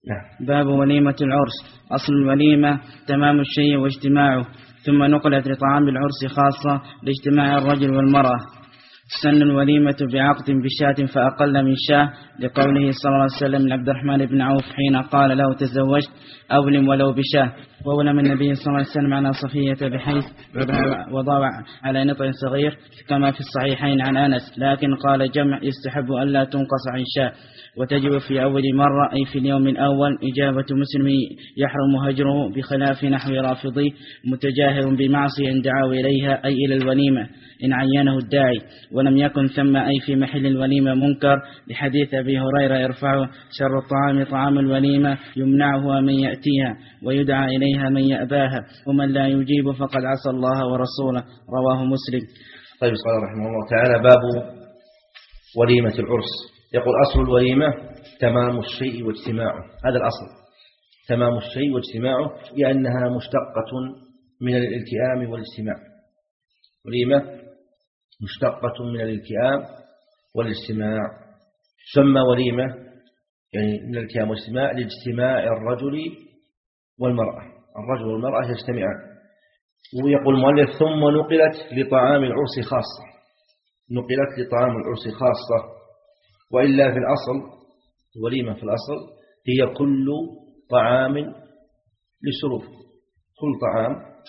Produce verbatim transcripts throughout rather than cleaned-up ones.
باب وليمة العرس. أصل الوليمة تمام الشيء واجتماعه، ثم نقلت لطعام العرس خاصة لاجتماع الرجل والمرأة. سن الوليمة بعقد بشاة فأقل من شاة، لقوله صلى الله عليه وسلم لعبد الرحمن بن عوف حين قال له تزوجت أولم ولو بشاة. وولم النبي صلى الله عليه وسلم على صفية بحيث وضع على نطع صغير كما في الصحيحين عن أنس، لكن قال جمع يستحب ألا تنقص عن شاة، وتجب في أول مرة أي في اليوم الأول. إجابة مسلم يحرم هجره بخلاف نحو رافضي متجاهر بمعصية إن دعوا إليها أي إلى الوليمة إن عينه الداعي، ولم يكن ثم أي في محل الوليمة منكر، لحديث أبي هريرة يرفعه شر الطعام طعام الوليمة يمنعه من يأتيها ويدعى إليها من يأباها، ومن لا يجيب فقد عصى الله ورسوله، رواه مسلم. طيب قال رحمه الله تعالى باب وليمة العرس. يقول أصل الوليمة تمام الشيء واجتماعه. هذا الأصل تمام الشيء واجتماعه، لأنها مشتقة من الالتئام والاجتماع. وليمة مشتقة من الالتئام والاجتماع، تسمى وليمة يعني من الالتئام والاجتماع لاجتماع الرجل والمرأة، الرجل والمرأة يجتمعان. ويقول المؤلف ثم نقلت لطعام العرس خاصة، نقلت لطعام العرس خاصة، وإلا في الأصل الوليمة في الأصل هي كل طعام لسرور، كل طعام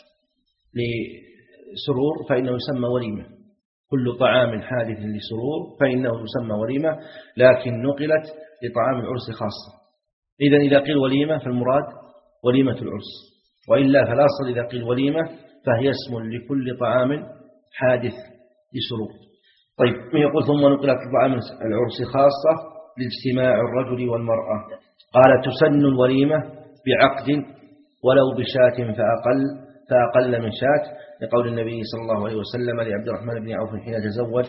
لسرور فإنه يسمى وليمة، كل طعام حادث لسرور فإنه يسمى وليمة، لكن نقلت لطعام العرس خاصة. إذن إذا قيل وليمة فالمراد وليمة العرس، وإلا فالأصل إذا قيل وليمة فهي اسم لكل طعام حادث لسرور. طيب يقول ثم نقلت لطعام العرس خاصة لاجتماع الرجل والمرأة. قال تسن الوليمة بعقد ولو بشاة فأقل فأقل من شاة، لقول النبي صلى الله عليه وسلم لعبد الرحمن بن عوف حين تزوج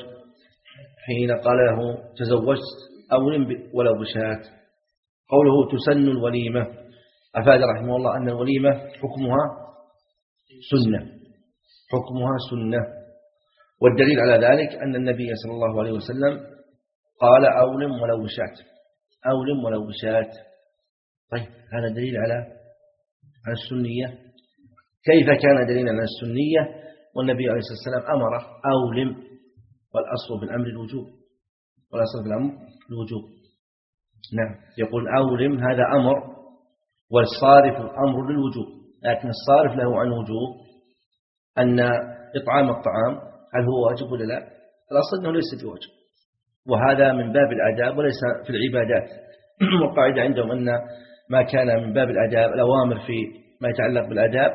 حين قال له تزوجت أولم ولو بشاة. قوله تسن الوليمة أفاد رحمه الله أن الوليمة حكمها سنة، حكمها سنة، والدليل على ذلك أن النبي صلى الله عليه وسلم قال أولم ولو بشاة، أولم ولو بشاة. طيب هذا دليل على على السنية. كيف كان دليلا على السنية والنبي عليه الصلاة والسلام أمر أولم، والأصل في الأمر الوجوب، والأصل في الأمر الوجوب. نعم يقول أولم هذا أمر، والصارف الأمر للوجوب، لكن الصارف له عن وجوب أن إطعام الطعام هل هو واجب ولا لا؟ الأصل أنه ليس بواجب، وهذا من باب الآداب وليس في العبادات. والقاعدة عندهم أن ما كان من باب الآداب الأوامر في ما يتعلق بالآداب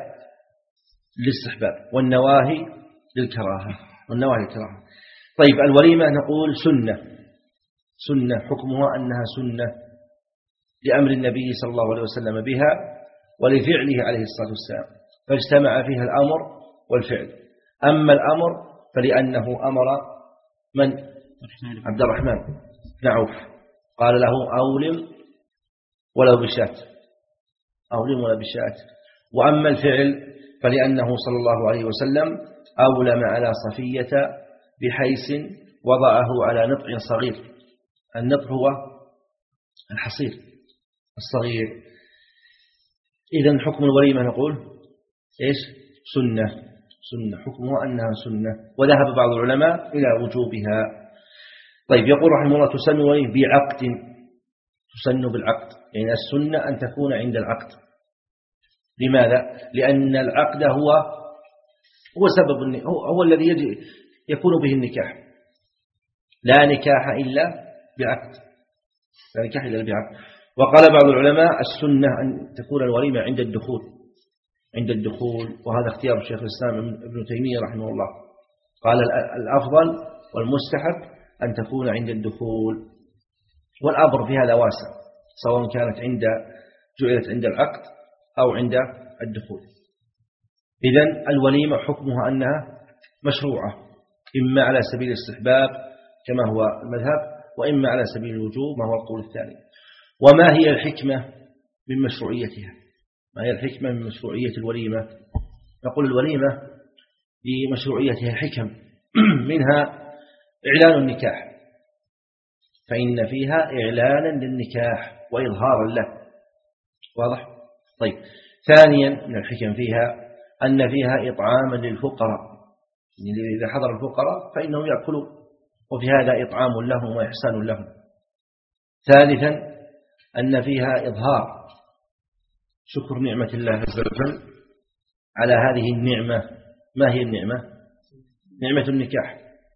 للاستحباب، والنواهي للكراهة، والنواهي للكراهة. طيب الوليمة نقول سنة، سنة حكمها أنها سنة لأمر النبي صلى الله عليه وسلم بها ولفعله عليه الصلاة والسلام، فاجتمع فيها الأمر والفعل. أما الأمر فلأنه أمر من؟ عبد الرحمن بن عوف، قال له أولم ولو بشاة، أولم ولا بشاة. وأما الفعل فلأنه صلى الله عليه وسلم أولم على صفية بحيث وضعه على نطع صغير. النطع هو الحصير الصغير. إذن حكم الوليمة نقول إيش؟ سنة، سنة حكمها أنها سنة، وذهب بعض العلماء إلى وجوبها. طيب يقول رحمه الله تسن الوليمة بعقد، تسن بالعقد، يعني السنة أن تكون عند العقد. لماذا؟ لأن العقد هو هو سبب، هو, هو الذي يجي يكون به النكاح. لا نكاح إلا بعقد، لا نكاح إلا بعقد. وقال بعض العلماء السنة أن تكون الوليمة عند الدخول، عند الدخول، وهذا اختيار الشيخ الإسلام ابن تيمية رحمه الله. قال الأفضل والمستحب أن تكون عند الدخول، والأمر في هذا واسع، سواء كانت عند جعلت عند العقد أو عند الدخول. إذن الوليمة حكمها أنها مشروعة، إما على سبيل الاستحباب كما هو المذهب، وإما على سبيل الوجوب ما هو القول الثاني. وما هي الحكمة من مشروعيتها؟ ما هي الحكمة من مشروعية الوليمة؟ نقول الوليمة لمشروعيتها حكم، منها إعلان النكاح، فإن فيها إعلانا للنكاح وإظهارا له، واضح؟ طيب، ثانيا من الحكم فيها أن فيها إطعاما للفقراء، يعني إذا حضر الفقراء فإنهم يأكلون، وفي هذا إطعام لهم وإحسان لهم. ثالثا أن فيها إظهار شكر نعمة الله عز وجل على هذه النعمة. ما هي النعمة؟ نعمة النكاح.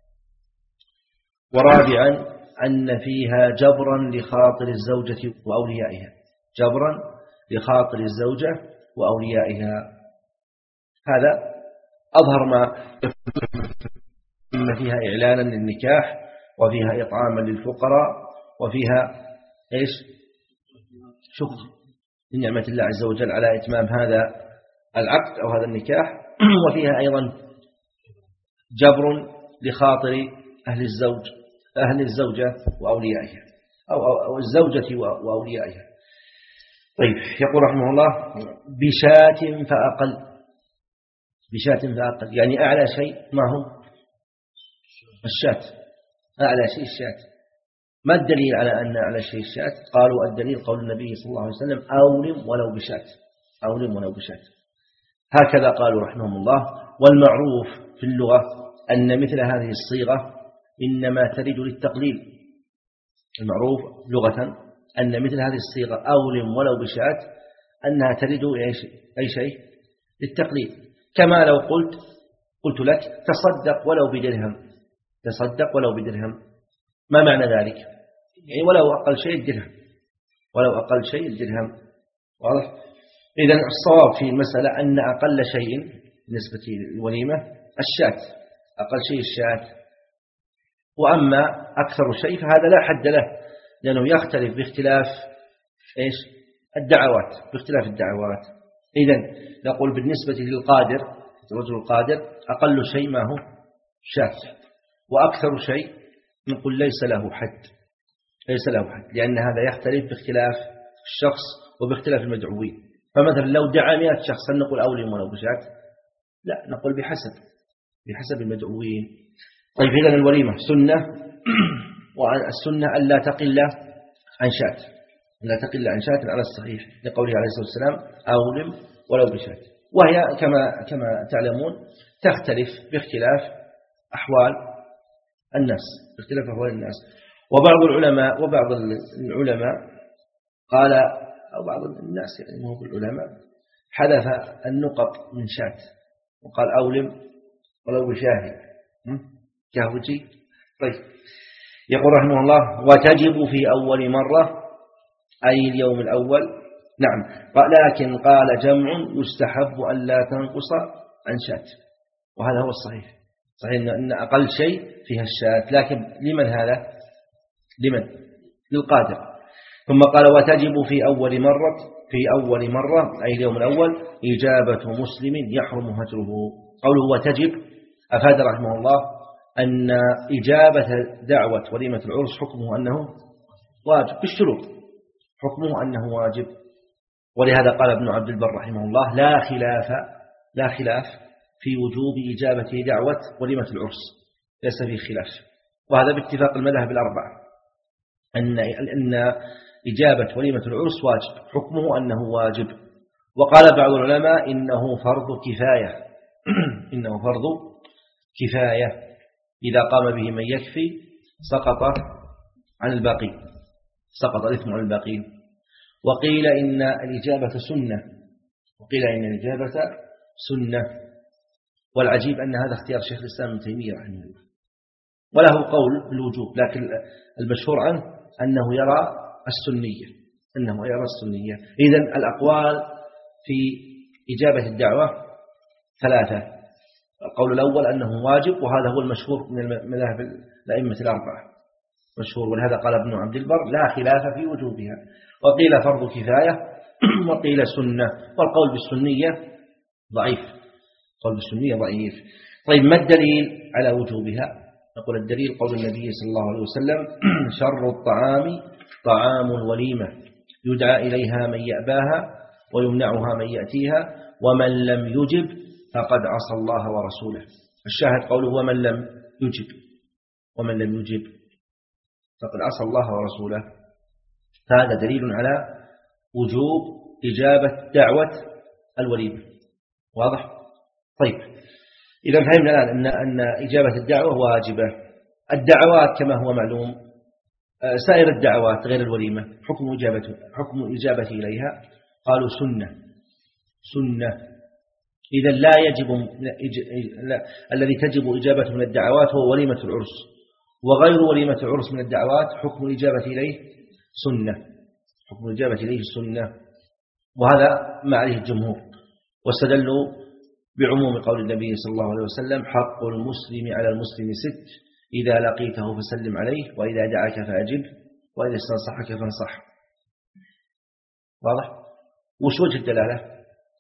ورابعا أن فيها جبرا لخاطر الزوجة وأوليائها، جبرا لخاطر الزوجة وأوليائها. هذا أظهر ما إن فيها إعلانا للنكاح، وفيها إطعاما للفقراء، وفيها إيش؟ شكر لنعمة الله عز وجل على إتمام هذا العقد أو هذا النكاح، وفيها أيضا جبر لخاطر أهل الزوج أهل الزوجة وأوليائها، أو, أو, أو الزوجة وأوليائها. طيب، يقول رحمه الله: بشاة فأقل. بشاة فأقل يعني أعلى شيء ما هو الشاة، أعلى شيء الشاة. ما الدليل على أن أعلى شيء الشاة؟ قالوا الدليل قول النبي صلى الله عليه وسلم: أولم ولو بشاة، أولم ولو بشاة. هكذا قالوا رحمهم الله. والمعروف في اللغة أن مثل هذه الصيغة إنما ترد للتقليل. المعروف لغة أن مثل هذه الصيغة أولم ولو بشاة أنها ترد أي شيء للتقليل. كما لو قلت قلت لك تصدق ولو بدرهم، تصدق ولو بدرهم، ما معنى ذلك؟ يعني ولو أقل شيء الدرهم، ولو أقل شيء الدرهم. واضح؟ إذن الصواب في المسألة أن أقل شيء بالنسبة للوليمة الشاة، أقل شيء الشاة. وأما أكثر شيء فهذا لا حد له، لأنه يختلف باختلاف إيش؟ الدعوات، باختلاف الدعوات. إذن نقول بالنسبة للقادر، الرجل القادر أقل شيء ما هو شاة، وأكثر شيء نقول ليس له حد، ليس له حد، لأن هذا يختلف باختلاف الشخص وباختلاف المدعوين. فمثلا لو دعا مئة شخص هل نقول أولم ولو بشاة؟ لا، نقول بحسب بحسب المدعوين. طيب، إذن الوليمة سنة، والسنة ألا تقل عن شاة، لا تقل عن شاة على الصحيح، لقوله عليه الصلاة والسلام: أولم ولو بشاة. وهي كما كما تعلمون تختلف باختلاف أحوال الناس، باختلاف أحوال الناس. وبعض العلماء وبعض العلماء قال، أو بعض الناس يعني مو بالعلماء، حذف النقط من شاة وقال أولم ولو بشاه كهوجي. طيب، يقول رحمه الله: وتجب في أول مرة، أي اليوم الأول. نعم، لكن قال جمع يستحب أن لا تنقص عن شاة، وهذا هو الصحيح. صحيح أن أقل شيء فيها الشاة، لكن لمن هذا؟ لمن؟ للقادر. ثم قال: وتجب في أول مرة، في أول مرة أي اليوم الأول إجابة مسلم يحرم هجره. قوله وتجب أفاد رحمه الله أن إجابة دعوة وليمة العرس حكمه أنه واجب بالشروط، حكمه أنه واجب. ولهذا قال ابن عبد البر رحمه الله: لا خلاف لا خلاف في وجوب إجابة دعوة وليمة العرس، ليس فيه خلاف. وهذا باتفاق المذاهب الأربعة أن أن إجابة وليمة العرس واجب، حكمه أنه واجب. وقال بعض العلماء إنه فرض كفاية إنه فرض كفاية، إذا قام به من يكفي سقط عن الباقين، سقط الإثم عن الباقين. وقيل إن الإجابة سنة، وقيل إن الإجابة سنة. والعجيب أن هذا اختيار شيخ الإسلام ابن تيمية رحمه الله، وله قول بالوجوب، لكن المشهور عنه أنه يرى السنية، أنه يرى السنية. إذن الأقوال في إجابة الدعوة ثلاثة. القول الأول أنه واجب، وهذا هو المشهور من المذاهب الأئمة الأربعة مشهور، ولهذا قال ابن عبد البر: لا خلاف في وجوبها. وقيل فرض كفاية، وقيل سنة. والقول بالسنية ضعيف، القول بالسنية ضعيف. طيب، ما الدليل على وجوبها؟ نقول الدليل قول النبي صلى الله عليه وسلم: شر الطعام طعام الوليمة، يدعى إليها من يأباها ويمنعها من يأتيها، ومن لم يجب فقد عصى الله ورسوله. الشاهد قوله ومن لم يجب، ومن لم يجب فقد عصى الله ورسوله. هذا دليل على وجوب إجابة دعوة الوليمة. واضح؟ طيب، إذا فهمنا الآن أن, أن إجابة الدعوة واجبة. الدعوات كما هو معلوم، سائر الدعوات غير الوليمة حكم إجابته حكم الإجابة إليها قالوا سنة سنة. إذا لا يجب لا الذي تجب إجابته من الدعوات هو وليمة العرس، وغير وليمة العرس من الدعوات حكم الإجابة إليه سنة حكم الإجابة إليه سنة. وهذا ما عليه الجمهور، واستدلوا بعموم قول النبي صلى الله عليه وسلم: حق المسلم على المسلم ست، إذا لقيته فسلم عليه، وإذا دعاك فأجب، وإذا استنصحك فانصح. واضح؟ وش وجه الدلالة؟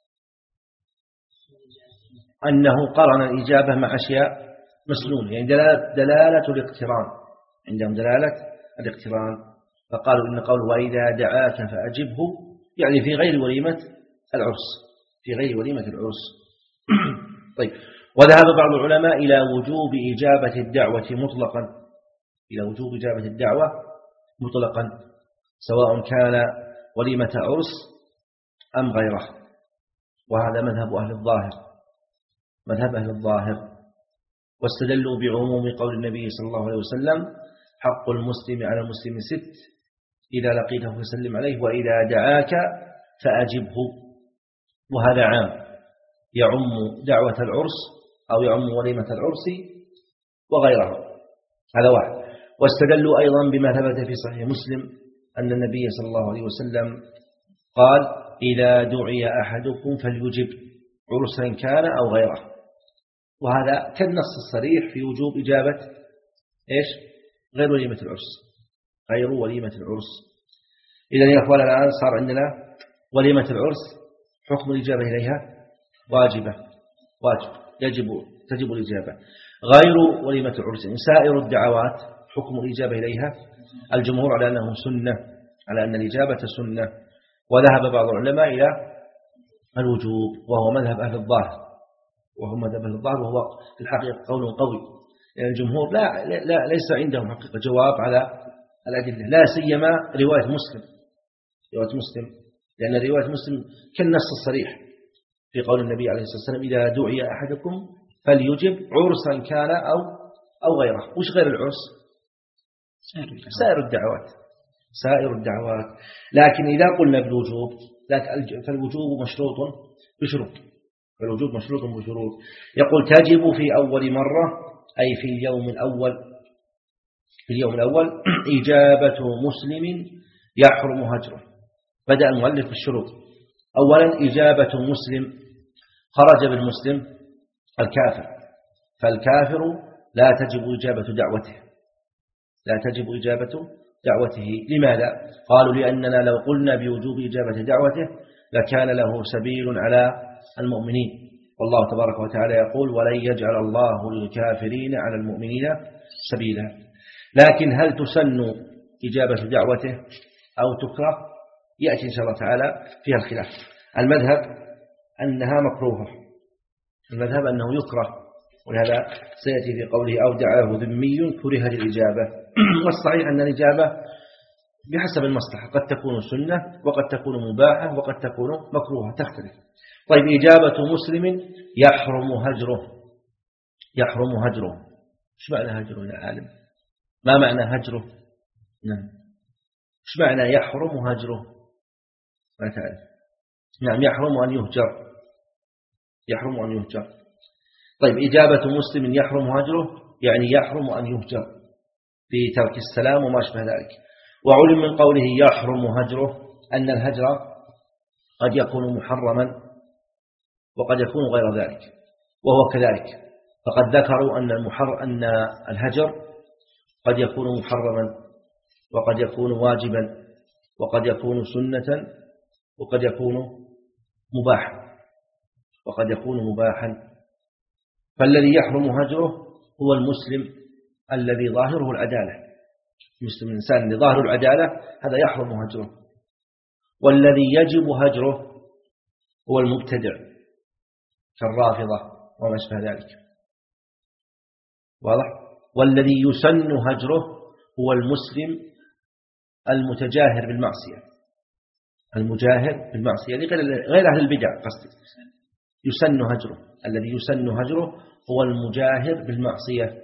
أنه قرن الإجابة مع أشياء مسنونة، يعني دلالة, دلالة الاقتران، عندهم دلالة الاقتران. فقالوا إن قول وإذا دعاك فأجبه يعني في غير وليمة العرس في غير وليمة العرس. طيب، وذهب بعض العلماء إلى وجوب إجابة الدعوة مطلقا إلى وجوب إجابة الدعوة مطلقا سواء كان وليمة عرس أم غيره، وهذا مذهب أهل الظاهر مذهب أهل الظاهر واستدلوا بعموم قول النبي صلى الله عليه وسلم: حق المسلم على المسلم ست، إذا لقيته فسلم عليه، وإذا دعاك فأجبه. وهذا عام يعم دعوة العرس أو يعم وليمة العرس وغيره. هذا واحد. واستدلوا أيضا بما ثبت في صحيح مسلم أن النبي صلى الله عليه وسلم قال: إذا دعي أحدكم فليجب، عرسا كان أو غيره. وهذا كالنص الصريح في وجوب إجابة إيش؟ غير وليمة العرس غير وليمة العرس. إذن يا أخوان الآن صار عندنا وليمة العرس حكم الإجابة إليها واجبة واجب يجب تجب الإجابة. غير وليمة العرس سائر الدعوات حكم الإجابة إليها الجمهور على أنه سنة على أن الإجابة سنة. وذهب بعض العلماء إلى الوجوب وهو مذهب أهل الظاهر وهو مذهب أهل الظاهر وهو في الحقيقة قول قوي، يعني الجمهور لا, لا ليس عندهم حقيقة جواب على الأدلة، لا سيما رواية مسلم رواية مسلم لأن رواية مسلم كالنص الصريح في قول النبي عليه الصلاة والسلام: إذا دعي أحدكم فليجب، عرسا كان أو أو غيره. وش غير العرس؟ سائر الدعوات سائر الدعوات. لكن إذا قلنا بالوجوب فالوجوب مشروط بشروط فالوجوب مشروط بشروط يقول: تجب في أول مرة، أي في اليوم الأول في اليوم الأول إجابة مسلم يحرم هجره. بدأ المؤلف بالشروط. أولا إجابة مسلم، خرج بالمسلم الكافر، فالكافر لا تجب إجابة دعوته لا تجب إجابة دعوته. لماذا؟ قالوا: لأننا لو قلنا بوجوب إجابة دعوته لكان له سبيل على المؤمنين، والله تبارك وتعالى يقول: ولن يجعل الله للكافرين على المؤمنين سبيلا. لكن هل تسن إجابة دعوته أو تكره؟ يأتي إن شاء الله تعالى فيها الخلاف. المذهب أنها مكروهة المذهب أنه يكره، ولهذا سيأتي في قوله: أو دعاه ذمي كره الإجابة. والصحيح أن الإجابة بحسب المصلحة، قد تكون سنة وقد تكون مباحة وقد تكون مكروهة، تختلف. طيب، إجابة مسلم يحرم هجره يحرم هجره ايش معنى هجره يا عالم؟ ما معنى هجره؟ نعم، ايش معنى يحرم هجره؟ ما تعرف؟ نعم، يحرم أن يهجر يحرم أن يهجر. طيب، إجابة مسلم يحرم هجره يعني يحرم أن يهجر في ترك السلام وما شبه ذلك. وعلم من قوله يحرم هجره أن الهجر قد يكون محرما وقد يكون غير ذلك، وهو كذلك. فقد ذكروا أن المحر أن الهجر قد يكون محرما وقد يكون واجبا وقد يكون سنة وقد يكون مباحا وقد يكون مباحا. فالذي يحرم هجره هو المسلم الذي ظاهره العدالة. مسلم الإنسان اللي ظاهره العدالة هذا يحرم هجره. والذي يجب هجره هو المبتدع كالرافضة وما شابه ذلك. واضح؟ والذي يسن هجره هو المسلم المتجاهر بالمعصية المجاهر بالمعصية يعني غير أهل البدع قصدي يسن هجره. الذي يسن هجره هو المجاهر بالمعصية.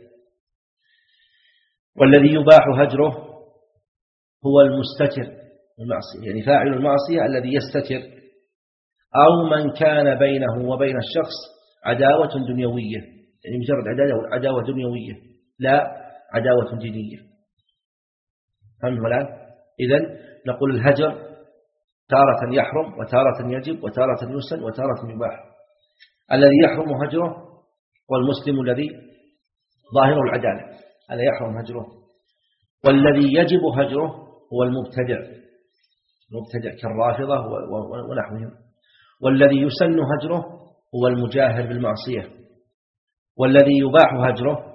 والذي يباح هجره هو المستتر بالمعصية يعني فاعل المعصية الذي يستتر، أو من كان بينه وبين الشخص عداوة دنيوية يعني مجرد عداوة, عداوة دنيوية لا عداوة دينية. فهمت الآن؟ إذن نقول الهجر تارة يحرم وتارة يجب وتارة يسن وتارة يباح. الذي يحرم هجره هو المسلم الذي ظاهر العدالة هذا يحرم هجره. والذي يجب هجره هو المبتدع المبتدع كالرافضة ونحوهم. والذي يسن هجره هو المجاهر بالمعصية. والذي يباح هجره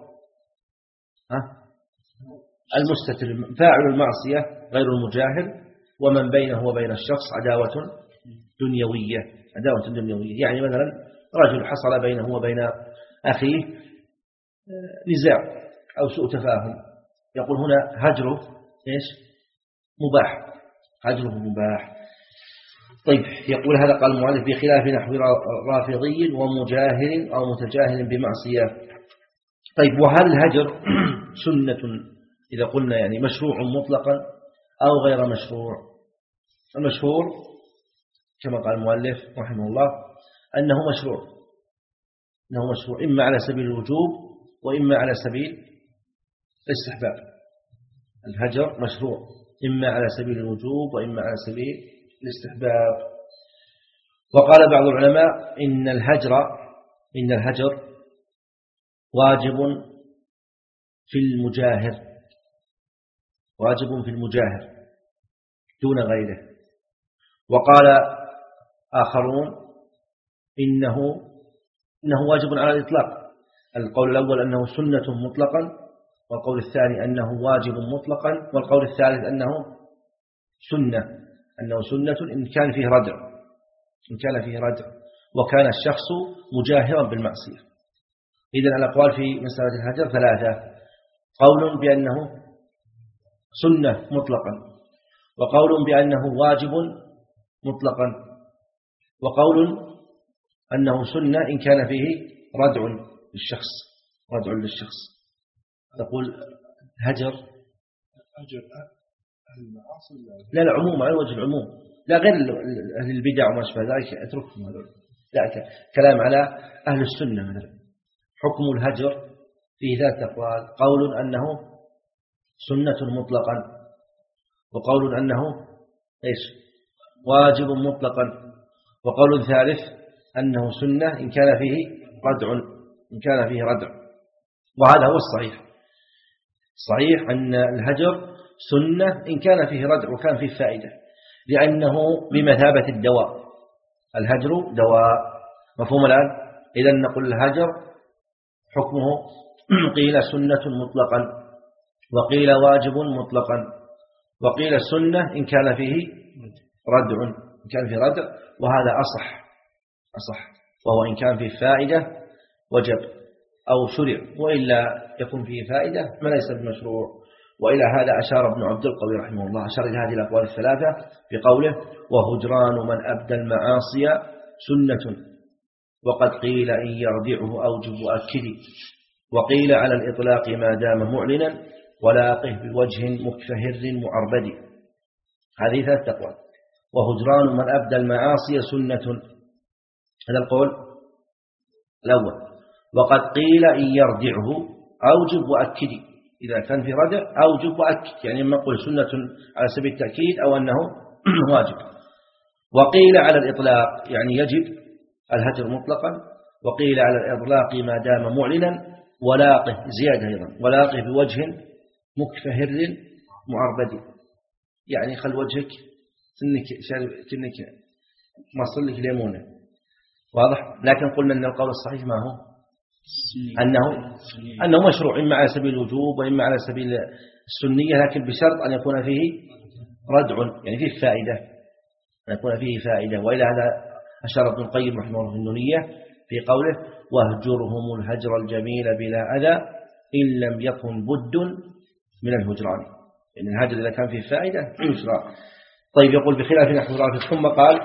المستتر فاعل المعصية غير المجاهر ومن بينه وبين الشخص عداوة دنيوية عداوة دنيوية يعني مثلا رجل حصل بينه وبين أخيه نزاع أو سوء تفاهم يقول هنا هجره إيش مباح هجره مباح. طيب يقول هذا قال المؤلف بخلاف نحو رافضي ومجاهر أو متجاهل بمعصية. طيب وهل الهجر سنة إذا قلنا يعني مشروع مطلقا أو غير مشروع؟ المشهور كما قال المؤلف رحمه الله أنه مشروع أنه مشروع إما على سبيل الوجوب وإما على سبيل الاستحباب. الهجر مشروع إما على سبيل الوجوب وإما على سبيل الاستحباب. وقال بعض العلماء إن الهجر إن الهجر واجب في المجاهر واجب في المجاهر دون غيره. وقال آخرون إنه إنه واجب على الإطلاق. القول الأول أنه سنة مطلقا والقول الثاني أنه واجب مطلقا والقول الثالث أنه سنة أنه سنة إن كان فيه ردع إن كان فيه ردع وكان الشخص مجاهرا بالمعصية. إذن الأقوال في مسألة الهجر ثلاثة: قول بأنه سنة مطلقا وقول بأنه واجب مطلقا وقول أنه سنة إن كان فيه ردع للشخص ردع للشخص. تقول هجر لا لا عموم على وجه العموم لا غير أهل البدع وما شابه ذلك اتركهم هذول. لا كلام على أهل السنة مثلا. حكم الهجر فيه ذات أقوال: قول أنه سنة مطلقا وقول أنه إيش واجب مطلقا وقول ثالث أنه سنة إن كان فيه ردع إن كان فيه ردع. وهذا هو الصحيح. صحيح أن الهجر سنة إن كان فيه ردع وكان فيه فائدة لأنه بمثابة الدواء. الهجر دواء. مفهوم الآن؟ إذن نقول الهجر حكمه قيل سنة مطلقا وقيل واجب مطلقا وقيل سنة إن كان فيه ردع إن كان فيه ردع. وهذا أصح أصح وهو إن كان فيه فائدة وجب أو شرع وإلا يكون فيه فائدة ما ليس بمشروع. وإلى هذا أشار ابن عبد القوي رحمه الله أشار إلى هذه الأقوال الثلاثة بقوله: وهجران من أبدى المعاصي سنة وقد قيل إن يرضعه أوجب أكد وقيل على الإطلاق ما دام معلنا ولاقه بوجه مكفهر معربد. هذه ثلاث أقوال. وهجران من أبدى المعاصي سنة هذا القول الأول. وقد قيل إن يرضعه أوجب وأكد إذا كان في ردع أوجب وأكد يعني ما نقول سنة على سبيل التأكيد أو أنه واجب. وقيل على الإطلاق يعني يجب الهجر مطلقا وقيل على الإطلاق ما دام معلنا ولاقه زيادة أيضا ولاقه بوجه مكفهر معربد يعني خل وجهك كأنك كأنك مصل لك ليمونة واضح. لكن قلنا أن القول الصحيح ما هو أنه أنه مشروع إما على سبيل الوجوب وإما على سبيل السنية لكن بشرط أن يكون فيه ردع يعني فيه فائدة أن يكون فيه فائدة. وإلى هذا أشار ابن القيم رحمه الله في النونية في قوله: واهجرهم الهجر الجميل بلا أذى إن لم يكن بد من الهجران. يعني الهجر إذا كان فيه فائدة يشرع. طيب يقول بخلاف نحو رافض. ثم قال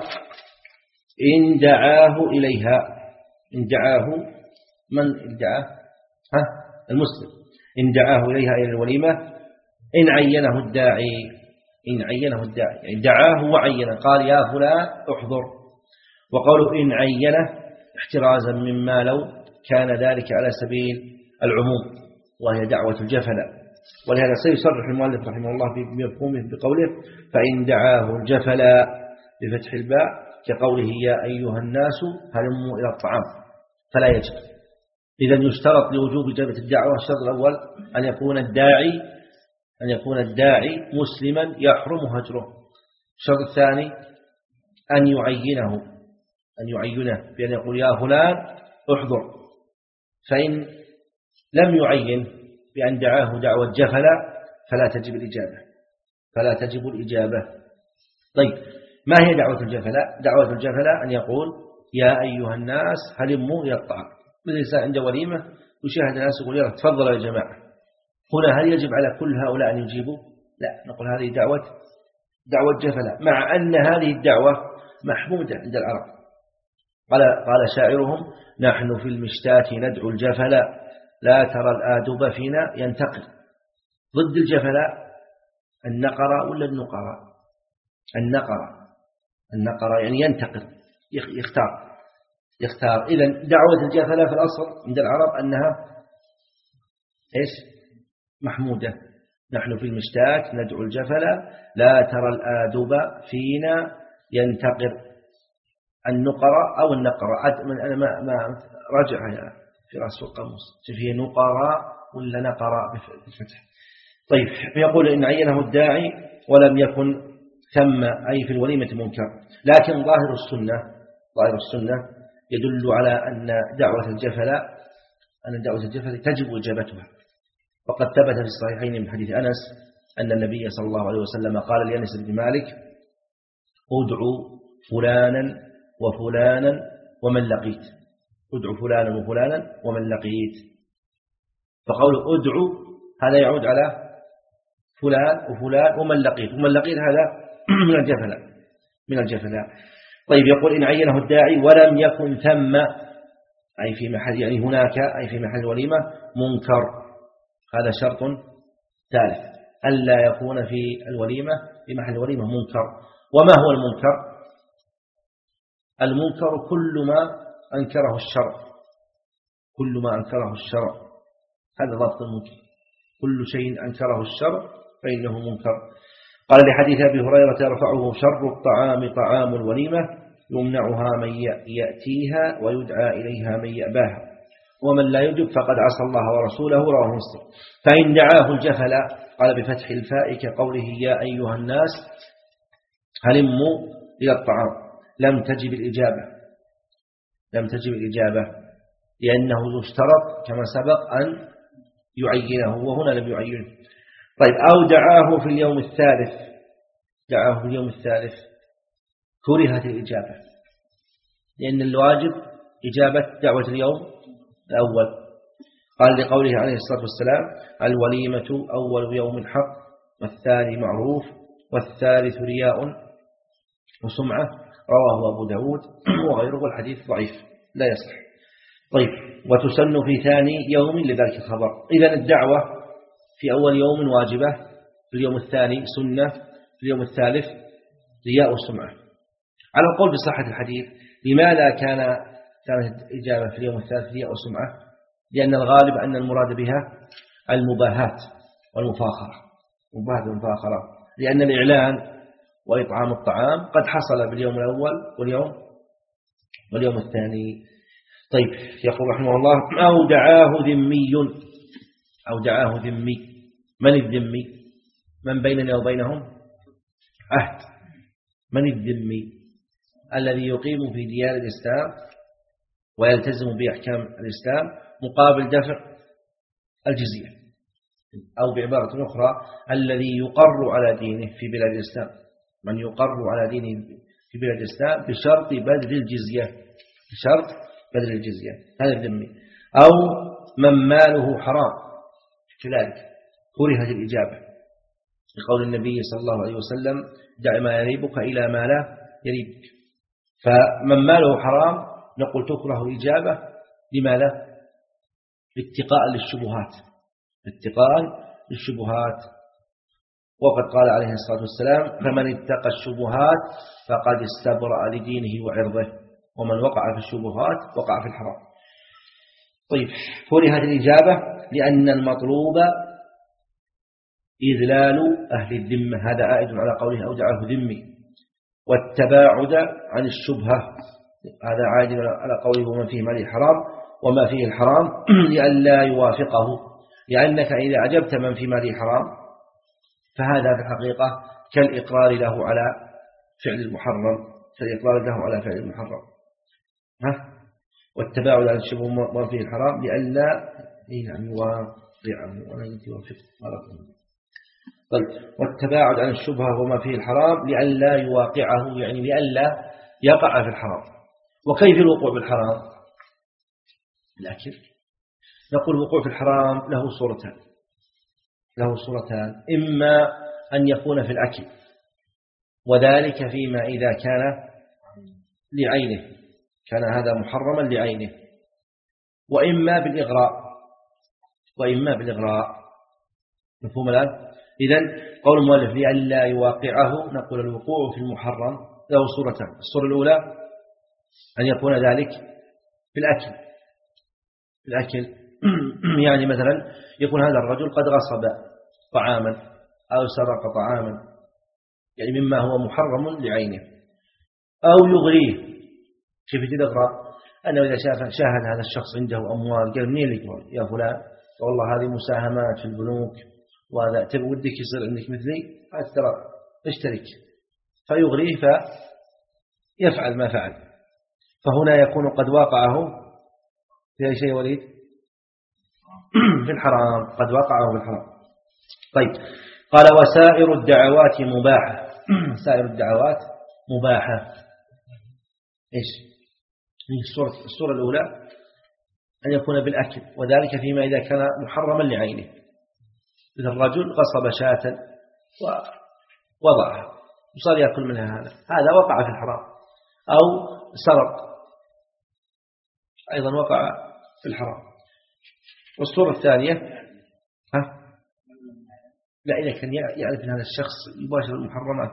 إن دعاه إليها. إن دعاه من دعاه؟ ها المسلم. إن دعاه إليها إلى الوليمة إن عينه الداعي. إن عينه الداعي يعني دعاه وعينه قال يا فلان احضر. وقالوا إن عينه احترازا مما لو كان ذلك على سبيل العموم وهي دعوة الجفلة. ولهذا سيصرح المؤلف رحمه الله بمفهومه بقوله فإن دعاه الجفلة بفتح الباء كقوله يا أيها الناس هلموا إلى الطعام فلا يجب. إذا يشترط لوجوب إجابة الدعوة الشرط الأول أن يكون الداعي أن يكون الداعي مسلما يحرم هجره. الشرط الثاني أن يعينه أن يعينه بأن يقول يا فلان احضر. فإن لم يعين بأن دعاه دعوة جفلة فلا تجب الإجابة فلا تجب الإجابة. طيب ما هي دعوة الجفلة؟ دعوة الجفلة أن يقول يا أيها الناس هلموا إلى الطعام. مثل عند وليمة يشاهد الناس يقول يلا تفضلوا يا جماعة. هنا هل يجب على كل هؤلاء أن يجيبوا؟ لا، نقول هذه دعوة دعوة جفلة، مع أن هذه الدعوة محمودة عند العرب. قال قال شاعرهم نحن في المشتات ندعو الجفلة لا ترى الآدب فينا ينتقل. ضد الجفلة النقر ولا النقراء؟ النقر النقر يعني ينتقل يختار يختار. إذن دعوة الجفلة في الأصل عند العرب أنها إيش؟ محمودة. نحن في المشتات ندعو الجفلة لا ترى الآدب فينا ينتقر. النقراء أو النقراء أنا ما ما راجع في رأس القاموس فيه نقراء ولا نقراء بالفتح. طيب يقول إن عينه الداعي ولم يكن ثم أي في الوليمة منكر. لكن ظاهر السنة ظاهر السنة يدل على أن دعوة الجفلة أن دعوة الجفلة تجب إجابتها. وقد ثبت في الصحيحين من حديث أنس أن النبي صلى الله عليه وسلم قال لأنس بن مالك ادعوا فلانا وفلانا ومن لقيت. ادعوا فلانا وفلانا ومن لقيت. فقول ادعوا هذا يعود على فلان وفلان ومن لقيت. ومن لقيت هذا من الجفلة من الجفلة. طيب يقول إن عينه الداعي ولم يكن ثم أي في محل يعني هناك أي في محل وليمة منكر. هذا شرط ثالث ألا يكون في الوليمة في محل الوليمة منكر. وما هو المنكر؟ المنكر كل ما أنكره الشرع كل ما أنكره الشرع هذا ضبط المنكر. كل شيء أنكره الشرع فإنه منكر. قال لحديث أبي هريرة يرفعه شر الطعام طعام الوليمة يمنعها من يأتيها ويدعى إليها من يأباها ومن لا يجب فقد عصى الله ورسوله. رواه مسلم. فإن دعاه الجفل قال بفتح الفاء كقوله يا أيها الناس هلموا إلى الطعام لم تجب الإجابة لم تجب الإجابة لأنه يشترط كما سبق أن يعينه وهنا لم يعينه. طيب أو دعاه في اليوم الثالث دعاه في اليوم الثالث كرهت الإجابة لأن الواجب إجابة دعوة اليوم الأول. قال لقوله عليه الصلاة والسلام الوليمة أول يوم حق والثاني معروف والثالث رياء وسمعة. رواه أبو داود وغيره والحديث ضعيف لا يصح. طيب وتسن في ثاني يوم لذلك الخبر. إذن الدعوة في أول يوم واجبة في اليوم الثاني سنة في اليوم الثالث رياء وسمعة. على القول بصحة الحديث. لماذا كان كانت إجابة في اليوم الثالث رياء وسمعة؟ لأن الغالب أن المراد بها المباهات والمفاخرة مباهات والمفاخرة لأن الإعلان وإطعام الطعام قد حصل باليوم الأول واليوم واليوم الثاني. طيب يقول رحمه الله أو دعاه ذمي أو دعاه ذمي. من الذمي؟ من بيننا وبينهم عهد. من الذمي؟ الذي يقيم في ديار الإسلام ويلتزم بأحكام الإسلام مقابل دفع الجزية. أو بعبارة أخرى الذي يقر على دينه في بلاد الإسلام. من يقر على دينه في بلاد الإسلام بشرط بذل الجزية بشرط بذل الجزية هذا الذمي. أو من ماله حرام كذلك كرهت الإجابة لقول النبي صلى الله عليه وسلم دع ما يريبك إلى ما لا يريبك. فمن ماله حرام نقول تكره الإجابة. لماذا؟ اتقاء للشبهات، اتقاء للشبهات. وقد قال عليه الصلاة والسلام فمن اتقى الشبهات فقد استبرأ لدينه وعرضه، ومن وقع في الشبهات وقع في الحرام. طيب، كرهت الإجابة لأن المطلوب إذلال أهل الذمة، هذا عائد على قوله أودعه ذمي، والتباعد عن الشبهة، هذا عائد على قوله ومن فيه مال حرام وما فيه الحرام لئلا يوافقه، لأنك إذا عجبت من في مال حرام فهذا في الحقيقة كالإقرار له على فعل المحرم، كالإقرار له على فعل المحرم. ها؟ والتباعد عن الشبه وما فيه الحرام لئلا يوافقه ولا يوافقه. طيب، والتباعد عن الشبهة وما فيه الحرام لئلا يواقعه، يعني لئلا يقع في الحرام. وكيف الوقوع بالحرام؟ لكن نقول الوقوع في الحرام له صورتان، له صورتان، إما أن يكون في الأكل، وذلك فيما إذا كان لعينه، كان هذا محرما لعينه، وإما بالإغراء، وإما بالإغراء. مفهوم الآن؟ إذن قول المؤلف لئلا يواقعه، نقول الوقوع في المحرم له صورتان. الصورة الأولى أن يكون ذلك في الأكل، في الأكل يعني مثلا يكون هذا الرجل قد غصب طعاما أو سرق طعاما، يعني مما هو محرم لعينه، أو يغريه. كيف تدغر؟ أنه إذا شاف شاهد هذا الشخص عنده أموال قال منين لك يا فلان؟ والله هذه مساهمات في البنوك، وهذا تبي ودك يصير عندك مثلي، ترى اشترك، فيغريه فيفعل ما فعل. فهنا يكون قد واقعه في أي شيء وليد؟ في الحرام، قد وقعه في الحرام. طيب، قال وسائر الدعوات مباحة. سائر الدعوات مباحة. إيش؟ الصورة, الصورة الأولى أن يكون بالأكل، وذلك فيما إذا كان محرما لعينه، إذا الرجل غصب شاة ووضعها وصار يأكل منها، هذا هذا وقع في الحرام. أو سرق، أيضا وقع في الحرام. والصورة الثانية ها؟ لا، إذا كان يعرف أن هذا الشخص يباشر المحرمات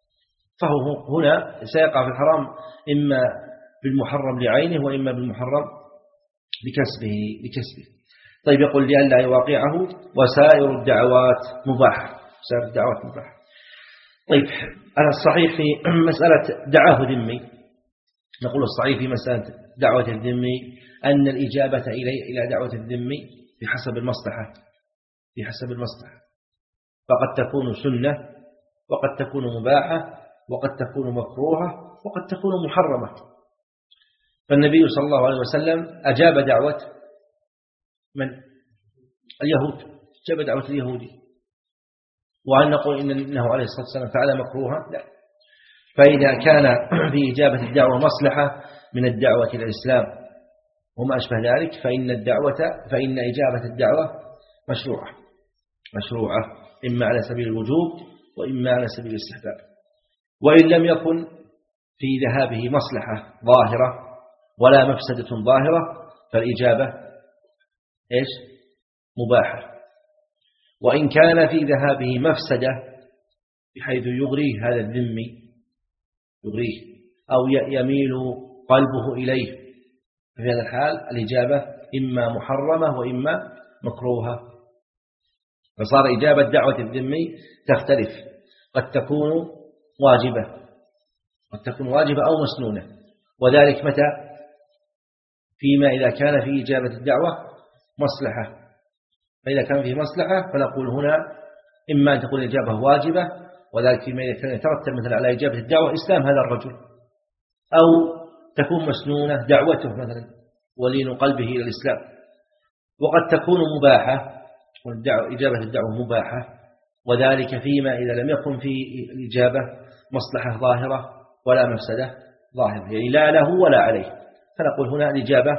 فهو هنا سيقع في الحرام، إما بالمحرم لعينه وإما بالمحرم بكسبه بكسبه. طيب، يقول لئلا يواقعه وسائر الدعوات مباحة، سائر الدعوات مباحة. طيب، أنا الصحيح في مسألة دعاه ذمي، نقول الصحيح في مسألة دعوة الذمي أن الإجابة إليه إلى دعوة الذمي بحسب المصلحة، بحسب المصلحة، فقد تكون سنة، وقد تكون مباحة، وقد تكون مكروهة، وقد تكون محرمة. فالنبي صلى الله عليه وسلم أجاب دعوة من؟ اليهود، أجاب دعوة اليهودي. وهل نقول إنه عليه الصلاة والسلام فعل مكروها؟ لا. فإذا كان في إجابة الدعوة مصلحة من الدعوة إلى الإسلام وما أشبه ذلك، فإن الدعوة فإن إجابة الدعوة مشروعة، مشروعة إما على سبيل الوجوب وإما على سبيل الاستحباب. وإن لم يكن في ذهابه مصلحة ظاهرة ولا مفسدة ظاهرة فالإجابة إيش؟ مباحة. وإن كان في ذهابه مفسدة بحيث يغريه هذا الذمي، يغريه أو يميل قلبه إليه، في هذا الحال الإجابة إما محرمة وإما مكروهة. فصار إجابة دعوة الذمي تختلف، قد تكون واجبة، قد تكون واجبة أو مسنونة. وذلك متى؟ فيما إذا كان في إجابة الدعوة مصلحة. فإذا كان فيه مصلحة فنقول هنا إما أن تكون الإجابة واجبة، وذلك فيما إذا كان يترتب مثلا على إجابة الدعوة إسلام هذا الرجل، أو تكون مسنونة دعوته مثلا ولين قلبه إلى الإسلام. وقد تكون مباحة، إجابة الدعوة مباحة، وذلك فيما إذا لم يكن في الإجابة مصلحة ظاهرة ولا مفسدة ظاهرة، يعني لا له ولا عليه، فنقول هنا الإجابة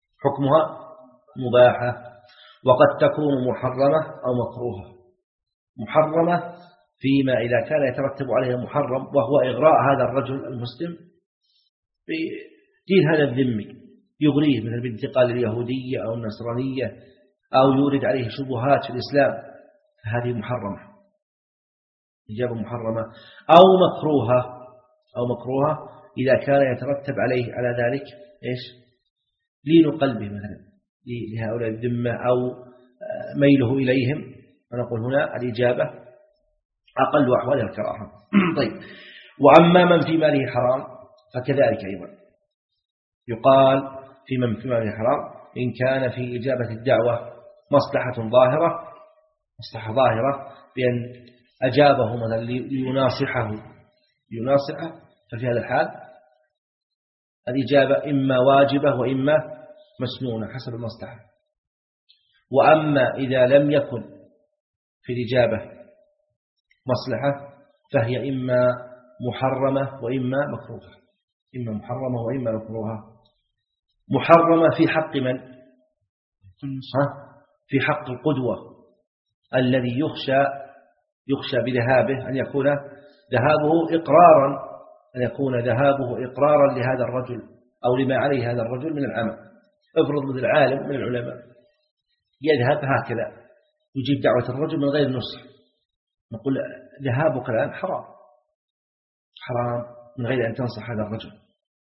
حكمها مباحة. وقد تكون محرمة أو مكروهة، محرمة فيما إذا كان يترتب عليه محرم، وهو إغراء هذا الرجل المسلم بدين هذا الذمي، يغريه مثل بانتقال اليهودية أو النصرانية، أو يورد عليه شبهات في الإسلام، هذه محرمة، إجابة محرمة. أو مكروهة، أو مكروهة إذا كان يترتب عليه على ذلك إيش؟ لين قلبه مثلا لهؤلاء الذمة أو ميله إليهم، فنقول هنا الإجابة أقل أحوالها الكراهة. طيب، وأما من في ماله حرام فكذلك أيضا يقال في من في ماله حرام إن كان في إجابة الدعوة مصلحة ظاهرة، مصلحة ظاهرة بأن أجابه مثلا ليناصحه ليناصحه ففي هذا الحال الإجابة إما واجبة وإما مسنونة حسب المصلحة. وأما إذا لم يكن في الإجابة مصلحة فهي إما محرمة وإما مكروهة، إما محرمة وإما مكروهة. محرمة في حق من؟ ها؟ في حق القدوة الذي يخشى يخشى بذهابه أن يكون ذهابه إقرارا أن يكون ذهابه إقرارا لهذا الرجل أو لما عليه هذا الرجل من العمل. افرض مثل العالم من العلماء يذهب هكذا يجيب دعوة الرجل من غير نصح، نقول ذهابك الآن حرام، حرام من غير أن تنصح هذا الرجل.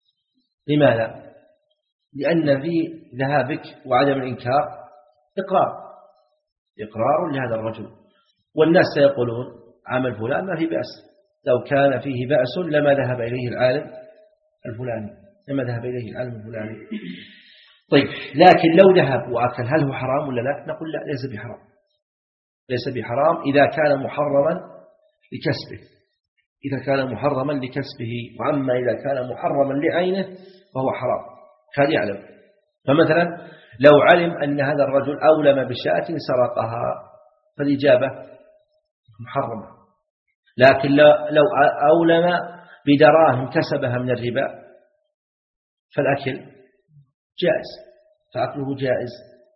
لماذا؟ لأن في ذهابك وعدم الإنكار إقرار إقرار لهذا الرجل، والناس سيقولون عمل فلان ما في بأس، لو كان فيه بأس لما ذهب إليه العالم الفلاني لما ذهب إليه العالم الفلاني. طيب، لكن لو ذهب وأكل هل هو حرام ولا لا؟ نقول لا، ليس بحرام، ليس بحرام إذا كان محرما لكسبه، إذا كان محرما لكسبه. وأما إذا كان محرما لعينه فهو حرام، كان يعلم. فمثلا لو علم أن هذا الرجل أولم بشاة سرقها فالإجابة محرمة، لكن لو أولم بدراهم كسبها من الربا فالأكل جائز، فأكله جائز.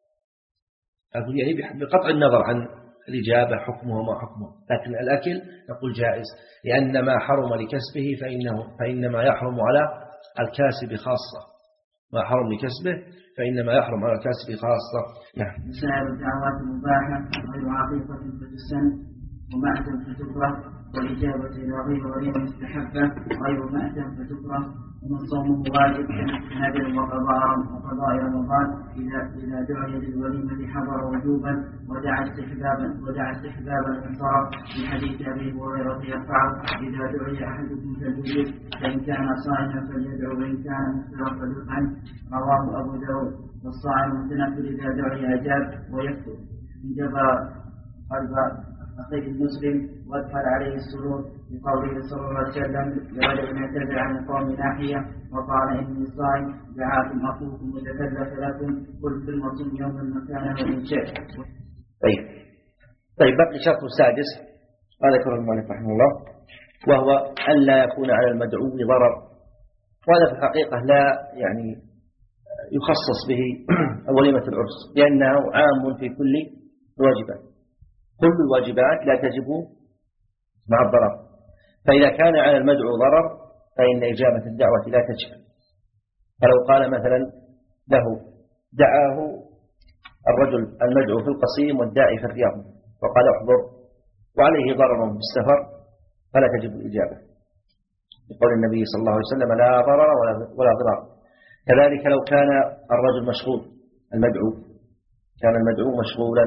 أقول يعني بقطع النظر عن الإجابة حكمه وما حكمه، لكن الأكل نقول جائز، لأن ما حرم لكسبه فإنه فإنما يحرم على الكاسب خاصة، ما حرم لكسبه فإنما يحرم على الكاسب خاصة. نعم. مسائل الدعوات المباحة غير عقيقة فتسن ومأتم فتكره، والإجابة إلى غير وليمة مستحبة غير مأتم فتكره، ومن صومه واجب كنذر وقضاء وقضاء رمضان إذا إذا دعي للوليمة حضر وجوبا ودعا استحبابا ودعا استحبابا انصرف، في حديث أبي هريرة يرفعه إذا دعي أحدكم فليجب، فإن كان صائما فليدعو وإن كان مفطرا فليطعم، رواه أبو داود. والصائم المتنفل إذا دعي أجاب ويكتب انجبر قلب أخيه المسلم وادخل عليه السرور، بقوله صلى الله عليه وسلم لرجل يعتذر عن القوم ناحية وقال إني صائم دعاكم أخوكم وتكلف لكم قل في المصوم يوما مكانه وإن شاء. طيب طيب بقي شرط السادس قال ذكر المؤلف رحمه الله، وهو أن لا يكون على المدعو ضرر، وهذا في الحقيقة لا يعني يخصص به وليمة العرس، لأنه عام في كل الواجبات، كل الواجبات لا تجب مع الضرر. فإذا كان على المدعو ضرر فإن إجابة الدعوة لا تجب. فلو قال مثلا له دعاه الرجل المدعو في القصيم والداعي في الرياض وقال احضر وعليه ضرر بالسفر فلا تجب الإجابة، يقول النبي صلى الله عليه وسلم لا ضرر ولا ضرار. كذلك لو كان الرجل مشغول، المدعو كان المدعو مشغولا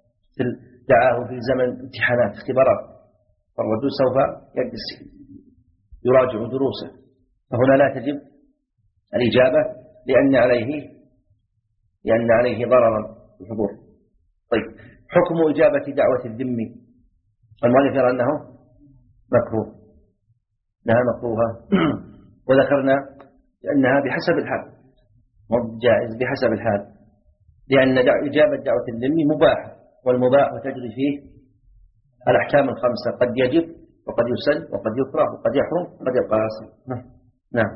دعاه في زمن امتحانات اختبارات، فالرجل سوف يجلس يراجع دروسه، فهنا لا تجب الإجابة لأن عليه لأن عليه ضررا الحضور. طيب، حكم إجابة دعوة الذمي، المؤلف يرى أنه مكروه، أنها مكروهة وذكرنا لأنها بحسب الحال جائز بحسب الحال، لأن إجابة دعوة الذمي مباح، والمباح تجري فيه الأحكام الخمسة، قد يجب وقد يسن وقد يكره وقد يحرم وقد يبقى أصل. نعم،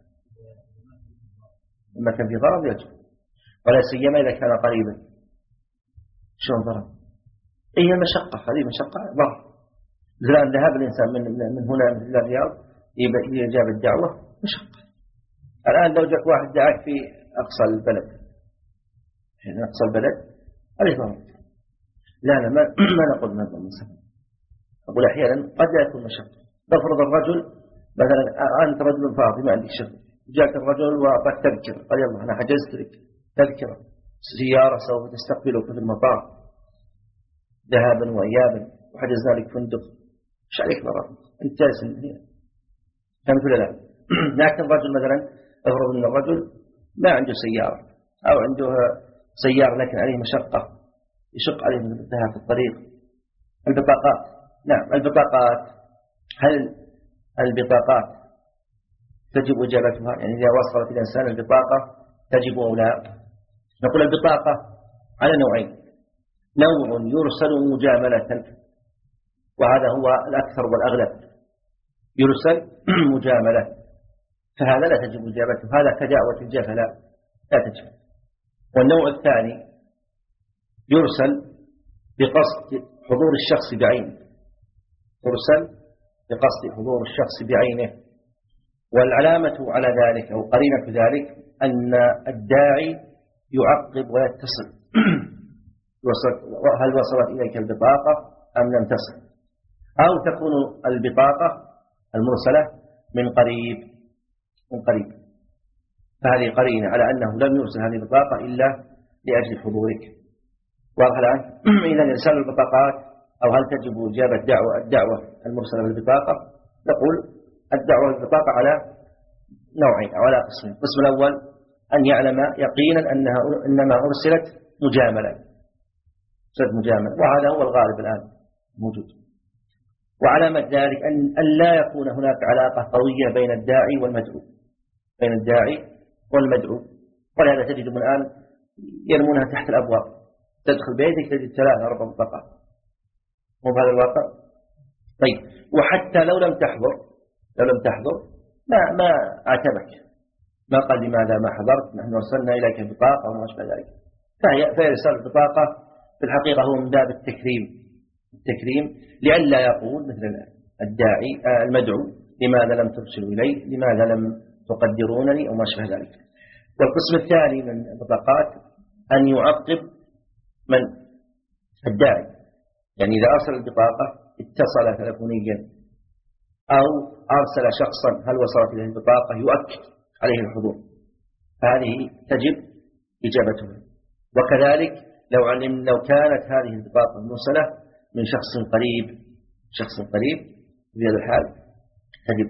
لما كان في ضرر يجب، ولا سيما إذا كان قريبا. شلون ضرر؟ هي مشقة، هذه مشقة ضرر. الآن ذهاب الإنسان من من هنا من الرياض لإجابة الدعوة مشقة. الآن لو جاء واحد دعاك في أقصى البلد، في أقصى البلد هذه ضرر. لا لا ما ما نقول من الإنسان. أقول أحيانا قد يكون مشقة. نفرض الرجل مثلا أنت رجل فاضي ما عندك شغل، جاءك الرجل وأعطاك تذكرة، قال يلا أنا حجزت لك تذكرة سيارة سوف تستقبلك في المطار ذهابا وإيابا وحجزنا لك فندق، مش عليك ضرر، أنت جالس هنا. فهمت ولا لا؟ لكن الرجل مثلا أفرض أن الرجل ما عنده سيارة أو عنده سيارة لكن عليه مشقة يشق عليه من الذهاب في الطريق. البطاقات، نعم البطاقات، هل البطاقات تجب إجابتها؟ يعني إذا وصلت الإنسان البطاقة تجب أو لا؟ نقول البطاقة على نوعين، نوع يرسل مجاملة وهذا هو الأكثر والأغلب، يرسل مجاملة فهذا لا تجب إجابته، هذا كدعوة الجفا لا لا تجب. والنوع الثاني يرسل بقصد حضور الشخص بعينه، يرسل بقصد حضور الشخص بعينه. والعلامة على ذلك أو قرينة ذلك أن الداعي يعقب ويتصل هل وصلت إليك البطاقة أم لم تصل، أو تكون البطاقة المرسلة من قريب من قريب فهذه قرينة على أنه لم يرسل هذه البطاقة إلا لأجل حضورك. واضح الآن؟ إذا إرسال البطاقات أو هل تجب إجابة الدعوة الدعوة المرسلة بالبطاقة؟ نقول الدعوة بالبطاقة على نوعين أو على قسمين. القسم الأول أن يعلم يقينا أنها إنما أرسلت مجاملة، أرسلت مجاملة، وهذا هو الغالب الآن موجود. وعلامة ذلك أن لا يكون هناك علاقة قوية بين الداعي والمدعو، بين الداعي والمدعو. ولهذا تجدهم الآن يرمونها تحت الأبواب، تدخل بيتك تجد ثلاثة أربع بطاقات، مو بهذا الواقع؟ طيب، وحتى لو لم تحضر لو لم تحضر ما ما عاتبك، ما قال لماذا ما حضرت، نحن أرسلنا إليك بطاقة وما أشبه ذلك. فهي فإرسال البطاقة في الحقيقة هو من باب التكريم، التكريم لئلا يقول مثل الداعي المدعو لماذا لم ترسلوا إلي، لماذا لم تقدرونني أو ما أشبه ذلك. والقسم الثاني من البطاقات أن يعقب من الداعي، يعني إذا أرسل البطاقة اتصل تلفونيا أو أرسل شخصا هل وصلت إليه البطاقة يؤكد عليه الحضور، فهذه تجب إجابتها. وكذلك لو علم لو كانت هذه البطاقة المرسلة من شخص قريب شخص قريب في هذا الحال تجب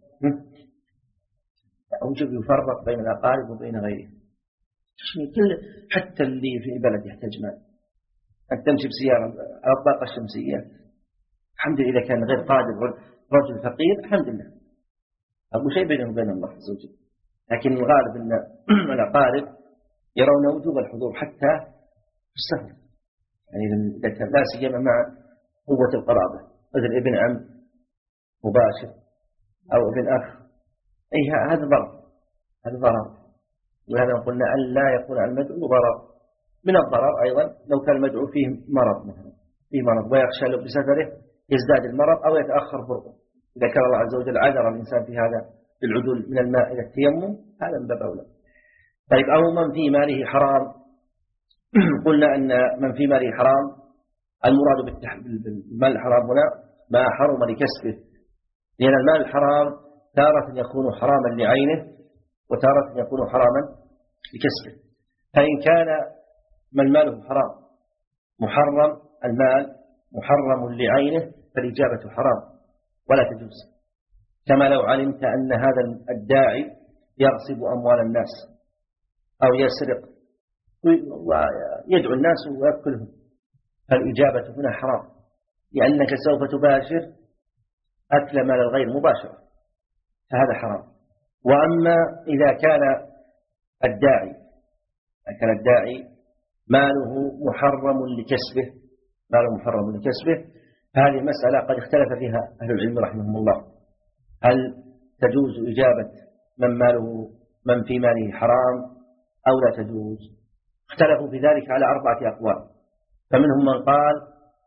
أوجب يفرق بين الأقارب وبين غيره. كل حتى اللي في بلد يحتاج مال، أن تمشي بسيارة على الطاقة الشمسية الحمد لله، إذا كان غير قادر رجل فقير الحمد لله، أبو شيء بينه وبين الله عز وجل. لكن الغالب أن الأقارب يرون وجوب الحضور حتى في السفر، يعني إذا كان لا سيما مع قوة القرابة مثل ابن عم مباشر أو ابن أخ، أي هذا ضرر، هذا ضرر. ولهذا قلنا أن لا يكون على المدعو ضرر. من الضرر أيضا لو كان المدعو فيه مرض مثلا، فيه مرض ويخشى له بسفره يزداد المرض أو يتأخر برؤه، إذا كان الله عز وجل عذر الإنسان في هذا بالعدول من الماء إلى التيمم هذا من باب أولى. طيب، أو من في ماله حرام، قلنا أن من في ماله حرام المراد بالمال الحرام هنا ما حرم لكسبه، لأن المال الحرام تارة يكون حراما لعينه وتارة يكون حراما لكسبه. فإن كان من ماله حرام محرم المال محرم لعينه فالإجابة حرام ولا تجوز، كما لو علمت أن هذا الداعي يغصب أموال الناس أو يسرق ويدعو الناس ويأكلهم، فالإجابة هنا حرام، لأنك سوف تباشر أكل مال الغير مباشرة، فهذا حرام. وأما إذا كان الداعي كان الداعي ماله محرم لكسبه ماله محرم لكسبه هذه مسألة قد اختلف فيها أهل العلم رحمهم الله، هل تجوز إجابة من ماله من في ماله حرام أو لا تجوز؟ اختلفوا في ذلك على أربعة أقوال. فمنهم من قال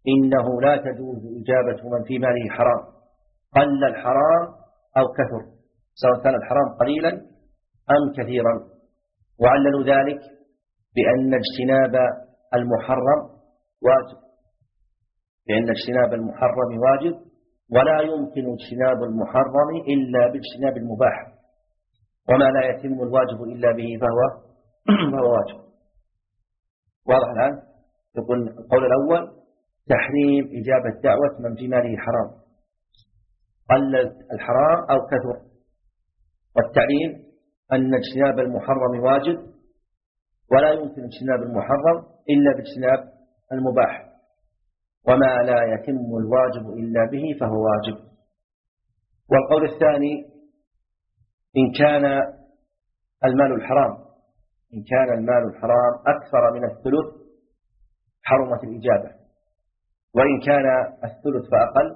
إنه لا تجوز إجابة من في ماله حرام قل الحرام أو كثر، سواء كان الحرام قليلا أم كثيرا. وعللوا ذلك بأن اجتناب المحرم واجب، بأن اجتناب المحرم واجب، ولا يمكن اجتناب المحرم إلا باجتناب المباح، وما لا يتم الواجب إلا به فهو فهو واجب. واضح الآن؟ يقول القول الأول تحريم إجابة دعوة من في ماله حرام قل الحرام أو كثر، والتعليم أن اجتناب المحرم واجب، ولا يمكن اجتناب المحرم إلا باجتناب المباح، وما لا يتم الواجب إلا به فهو واجب. والقول الثاني إن كان المال الحرام إن كان المال الحرام أكثر من الثلث حرمت الإجابة، وإن كان الثلث فأقل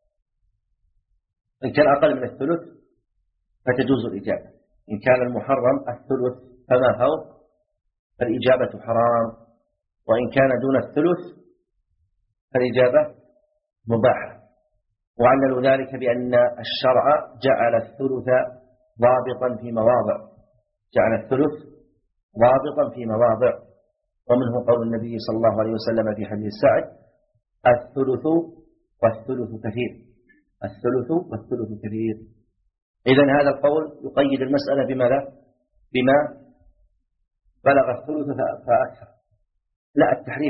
إن كان أقل من الثلث فتجوز الإجابة. إن كان المحرم الثلث فما فوق فالإجابة حرام، وإن كان دون الثلث فالإجابة مباحة. وعللوا ذلك بأن الشرع جعل الثلث ضابطا في مواضع جعل الثلث ضابطا في مواضع ومنه قول النبي صلى الله عليه وسلم في حديث سعد الثلث والثلث كثير الثلث والثلث كثير. إذن هذا القول يقيد المسألة بماذا؟ بما بلغ الثلث فأكثر، لا التحريم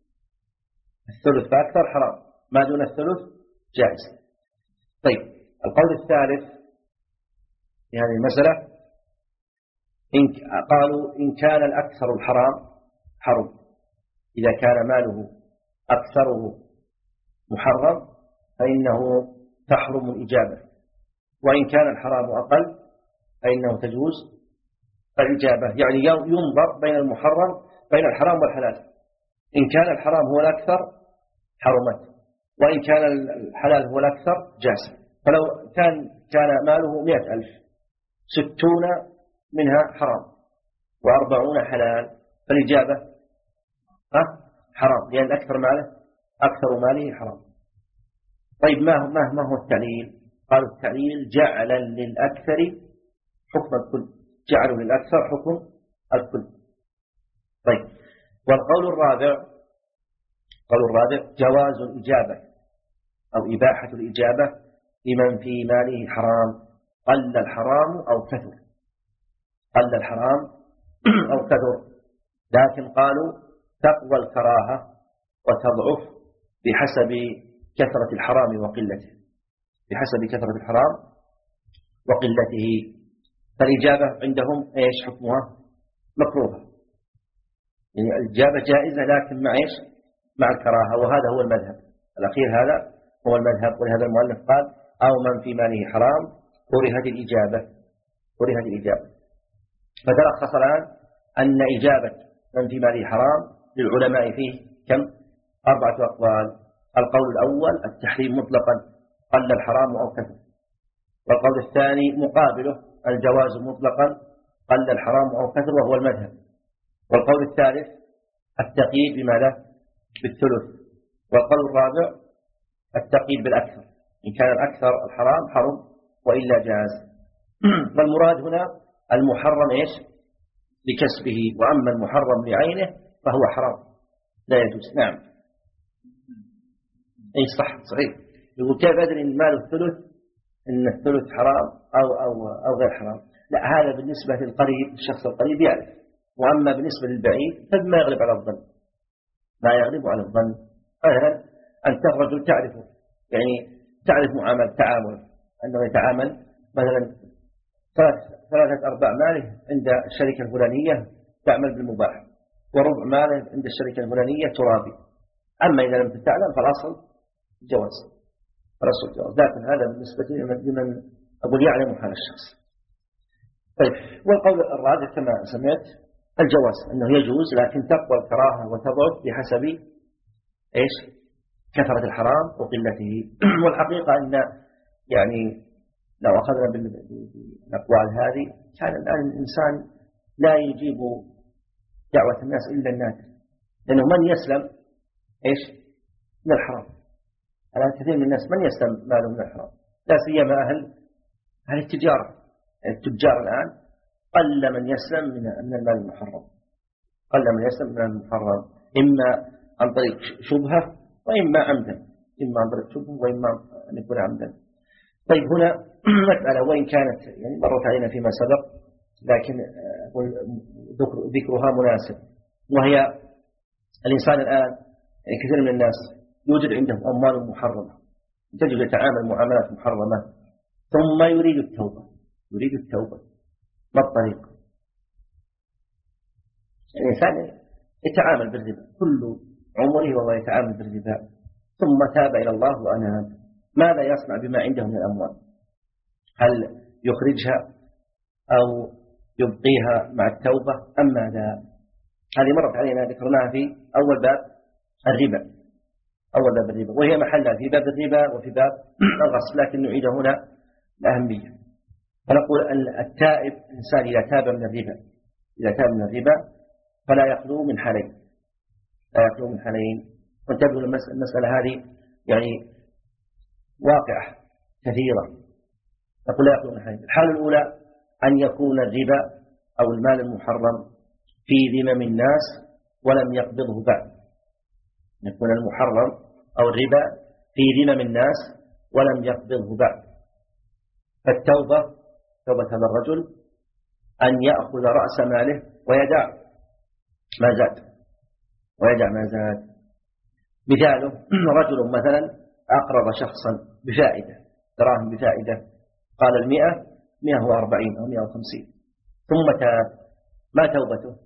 الثلث فأكثر حرام، ما دون الثلث جائز. طيب القول الثالث في هذه المسألة إن قالوا إن كان الأكثر الحرام حرم، إذا كان ماله أكثره محرم فإنه تحرم الإجابة، وإن كان الحرام أقل فإنه تجوز الإجابة. يعني ينظر بين المحرم بين الحرام والحلال، إن كان الحرام هو الأكثر حرمت، وإن كان الحلال هو الأكثر جاز. فلو كان كان ماله مئة ألف ستون منها حرام وأربعون حلال فالإجابة ها حرام، لأن يعني أكثر ماله أكثر ماله حرام. طيب ما ما ما هو التعليل؟ قالوا التعليل جعلا للأكثر حكم الكل، جعلوا للأكثر حكم الكل. طيب والقول الرابع قول الرابع جواز الإجابة أو إباحة الإجابة لمن في ماله حرام قل الحرام أو كثر قل الحرام أو كثر، لكن قالوا تقوى الكراهة وتضعف بحسب كثرة الحرام وقلته بحسب كثرة الحرام وقلته. فالإجابة عندهم إيش حكمها؟ مكروهة، يعني الإجابة جائزة لكن مع إيش؟ مع الكراهة، وهذا هو المذهب الأخير، هذا هو المذهب. ولهذا المؤلف قال أو من في ماله حرام كرهت الإجابة كرهت الإجابة. فتلخص الآن أن إجابة من في ماله حرام للعلماء فيه كم؟ أربعة أقوال. القول الأول التحريم مطلقا قل الحرام أو كثر، والقول الثاني مقابله الجواز مطلقا قل الحرام أو كثر وهو المذهب، والقول الثالث التقييد بماذا؟ بالثلث، والقول الرابع التقييد بالأكثر، إن كان الأكثر الحرام حرم وإلا جاز. فالمراد هنا المحرم إيش؟ لكسبه، وأما المحرم لعينه فهو حرام لا يجوز. نعم أي صح صحيح. يقول كيف أدري إن ماله الثلث إن الثلث حرام أو أو أو غير حرام؟ لا، هذا بالنسبة للقريب الشخص القريب يعرف، وأما بالنسبة للبعيد فما يغلب على الظن ما يغلب على الظن. مثلا أنت رجل تعرفه، يعني تعرف معامل تعامل أنه يتعامل مثلا ثلاثة أرباع ماله عند الشركة الفلانية تعمل بالمباح، وربع ماله عند الشركة الفلانية ترابي. أما إذا لم تتعلم فالأصل جواز الأصل جواز، لكن هذا بالنسبة لمن أقول يعلم حال الشخص. طيب والقول الراجح كما سمعت الجواز أنه يجوز، لكن تقوى الكراهة وتضعف بحسب إيش؟ كثرة الحرام وقلته. والحقيقة أن يعني لو أخذنا بالأقوال هذه كان الآن الإنسان لا يجيب دعوة الناس إلا الناس، لأنه من يسلم إيش؟ من الحرام. على كثير من الناس من يسلم ماله من الحرام، لا سيما أهل أهل التجارة. التجار الآن قل من يسلم من من المال المحرم، قل من يسلم من المحرم، إما عن طريق شبهة وإما عمدا، إما عن طريق شبهة وإما أن يكون عمدا. طيب هنا مسألة وإن كانت يعني مرت علينا فيما سبق، لكن ذكرها مناسب، وهي الإنسان الآن يعني كثير من الناس يوجد عنده أموال محرمة، تجد يتعامل معاملات محرمة ثم يريد التوبة، يريد التوبة. ما الطريق؟ الإنسان يتعامل بالربا كل عمره وهو يتعامل بالربا، ثم تاب إلى الله وأناب. ماذا يصنع بما عنده من الأموال؟ هل يخرجها أو يبقيها مع التوبة أم ماذا؟ هذه مرت علينا ذكرناها في أول باب الربا، أول باب الربا، وهي محلها في باب الربا وفي باب الغصب، لكن نعيد هنا الأهمية. فنقول أن التائب الإنسان إذا تاب من الربا، إذا تاب من الربا فلا يخلو من حالين، لا يخلو من حالين. وانتبهوا المسألة هذه يعني واقعة كثيرة. نقول لا يخلو من حالين. الحالة الأولى أن يكون الربا أو المال المحرم في ذمم الناس ولم يقبضه بعد، يكون المحرم أو الربا في ذمم الناس ولم يقبضه بعد. فالتوبة، توبة هذا الرجل أن يأخذ رأس ماله ويدع ما زاد، ويدع ما زاد. مثاله رجل مثلا أقرض شخصا بفائدة، دراهم بفائدة، قال المئة مئة وأربعين أو مئة وخمسين، ثم تاب. ما توبته؟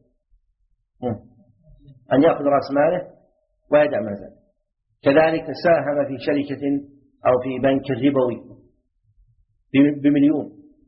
أن يأخذ رأس ماله ويدع ما زاد. كذلك ساهم في شركة أو في بنك ربوي بمليون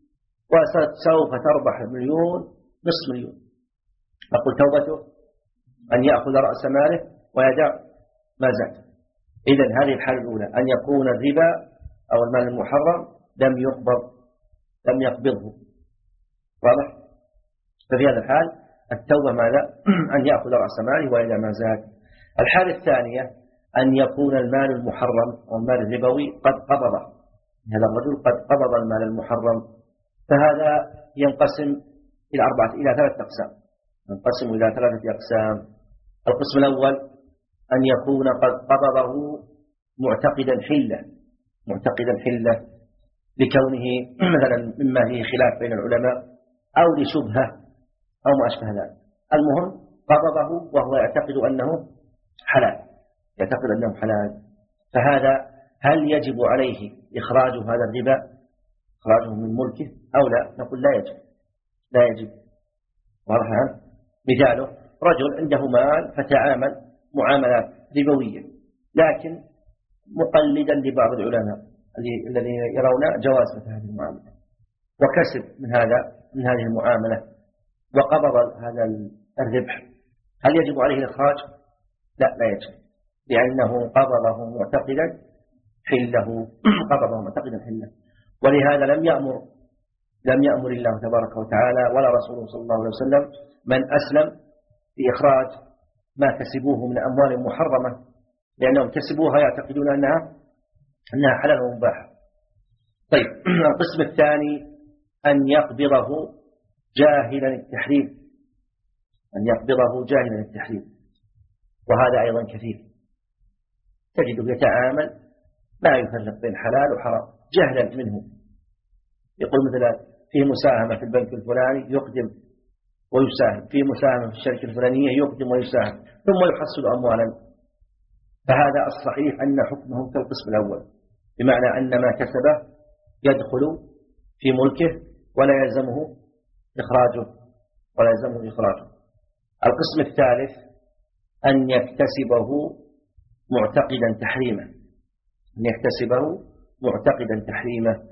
وسوف تربح مليون نصف مليون، أقول توبته أن يأخذ رأس ماله ويدع ما زاد. إذن هذه الحالة الأولى، أن يكون الربا أو المال المحرم لم يقبض، لم يقبضه، واضح؟ ففي هذا الحال التوبة ماذا؟ أن يأخذ رأس ماله ويدع ما زاد. الحالة الثانية أن يكون المال المحرم أو المال الربوي قد قبضه، هذا الرجل قد قبض المال المحرم، فهذا ينقسم إلى أربعة إلى ثلاثة أقسام، ينقسم إلى ثلاثة أقسام. القسم الأول أن يكون قد قبضه معتقدا حلة، معتقدا حلة لكونه مثلا مما فيه خلاف بين العلماء أو لشبهة أو ما أشبه ذلك. المهم قبضه وهو يعتقد أنه حلال، يعتقد أنه حلال. فهذا هل يجب عليه إخراج هذا الربا، إخراجه من ملكه أو لا؟ نقول لا يجب، لا يجب. واضح؟ مثاله رجل عنده مال فتعامل معاملات ربوية، لكن مقلدا لبعض العلماء الذين يرون جواز مثل هذه المعاملة، وكسب من هذا من هذه المعاملة وقبض هذا الربح، هل يجب عليه الإخراج؟ لا، لا يجب، لأنه قبضه معتقدا حله، قبضه معتقدا حله. ولهذا لم يأمر لم يأمر الله تبارك وتعالى ولا رسوله صلى الله عليه وسلم من أسلم في إخراج ما كسبوه من أموال محرمة، لأنهم كسبوها يعتقدون أنها أنها حلال ومباح. طيب القسم الثاني أن يقبضه جاهلا التحريم، أن يقبضه جاهلا التحريم، وهذا أيضا كثير، تجده يتعامل لا يفرق بين حلال وحرام جهلا منه. يقول مثلا فيه مساهمة في البنك الفلاني يقدم ويساهم، فيه مساهمة في الشركة الفلانية يقدم ويساهم، ثم يحصل أموالا. فهذا الصحيح أن حكمه كالقسم الأول، بمعنى أن ما كسبه يدخل في ملكه ولا يلزمه إخراجه ولا يلزمه إخراجه. القسم الثالث أن يكتسبه معتقدا تحريمه، أن يكتسبه معتقدا تحريمه،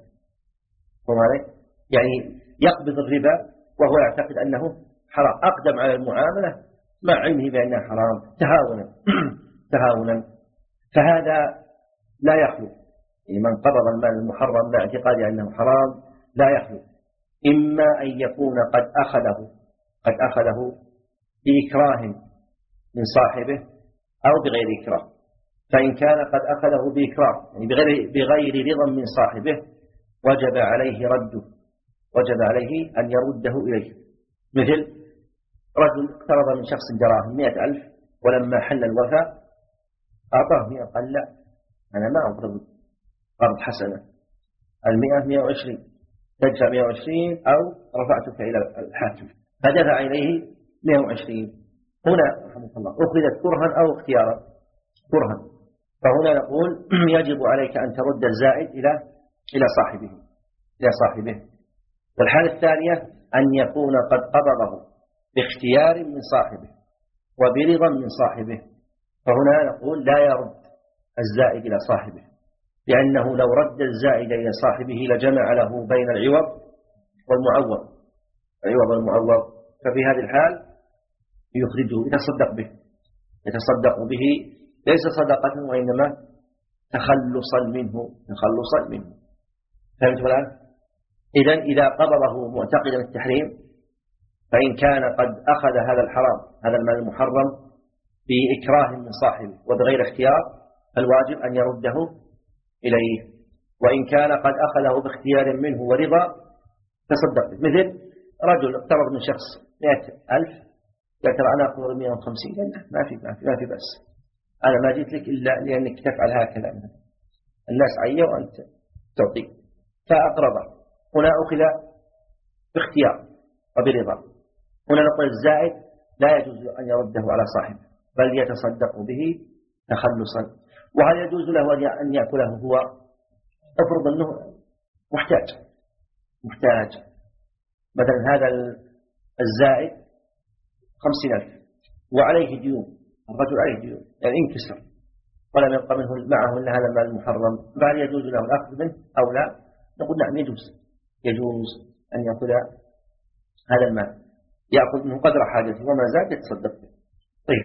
يعني يقبض الربا وهو يعتقد أنه حرام، أقدم على المعاملة مع علمه بأنها حرام تهاونا تهاونا. فهذا لا يخلو، يعني من قبض المال المحرم مع اعتقاده أنه حرام لا يخلو، إما أن يكون قد أخذه قد أخذه بإكراه من صاحبه أو بغير إكراه، فإن كان قد أخذه بإكراه يعني بغير, بغير رضا من صاحبه وجب عليه رده، وجب عليه أن يرده إليه. مثل رجل اقترض من شخص دراهم مئة ألف، ولما حل الوفاء أعطاه مئة، قال لا أنا ما أقرض قرض حسنة، المئة مئة وعشرين، تدفع مئة وعشرين أو رفعتك إلى الحاكم، فدفع إليه مئة وعشرين. هنا رحمه الله أخذت كرها أو اختيارا، كرها، فهنا نقول يجب عليك أن ترد الزائد إلى إلى صاحبه إلى صاحبه. والحالة الثانية أن يكون قد قبضه باختيار من صاحبه وبرضا من صاحبه، فهنا نقول لا يرد الزائد إلى صاحبه، لأنه لو رد الزائد إلى صاحبه لجمع له بين العوض والمعوض، العوض والمعوض، ففي هذه الحال يخرجه يتصدق به، يتصدق به ليس صدقة وإنما تخلصا منه، تخلصا منه. فهمت الآن؟ إذن إذا قبضه معتقدا التحريم، فإن كان قد أخذ هذا الحرام، هذا المال المحرم، بإكراه من صاحبه وبغير اختيار، فالواجب أن يرده إليه. وإن كان قد أخذه باختيار منه ورضا تصدق به. مثل رجل اقترض من شخص مئة ألف، قال ترى أنا أقبض مئة وخمسين، ما في ما في ما في بس، أنا ما جيت لك إلا لأنك تفعل هكذا، الناس عيا وأنت تعطي، فأقرضه. هنا أخذ باختيار وبرضا، هنا نقول الزائد لا يجوز أن يرده على صاحبه بل يتصدق به تخلصا. وهل يجوز له أن يأكله هو؟ افرض أنه محتاج محتاج مثلا هذا الزائد خمسين ألف وعليه ديون، الرجل عليه ديون يعني انكسر ولم يبقى منه معه إلا هذا المال المحرم، فهل يجوز له الأخذ منه أو لا؟ نقول نعم يجوز، يجوز أن يأخذ هذا المال، يأخذ منه قدر حاجته وما زاد يتصدق به. طيب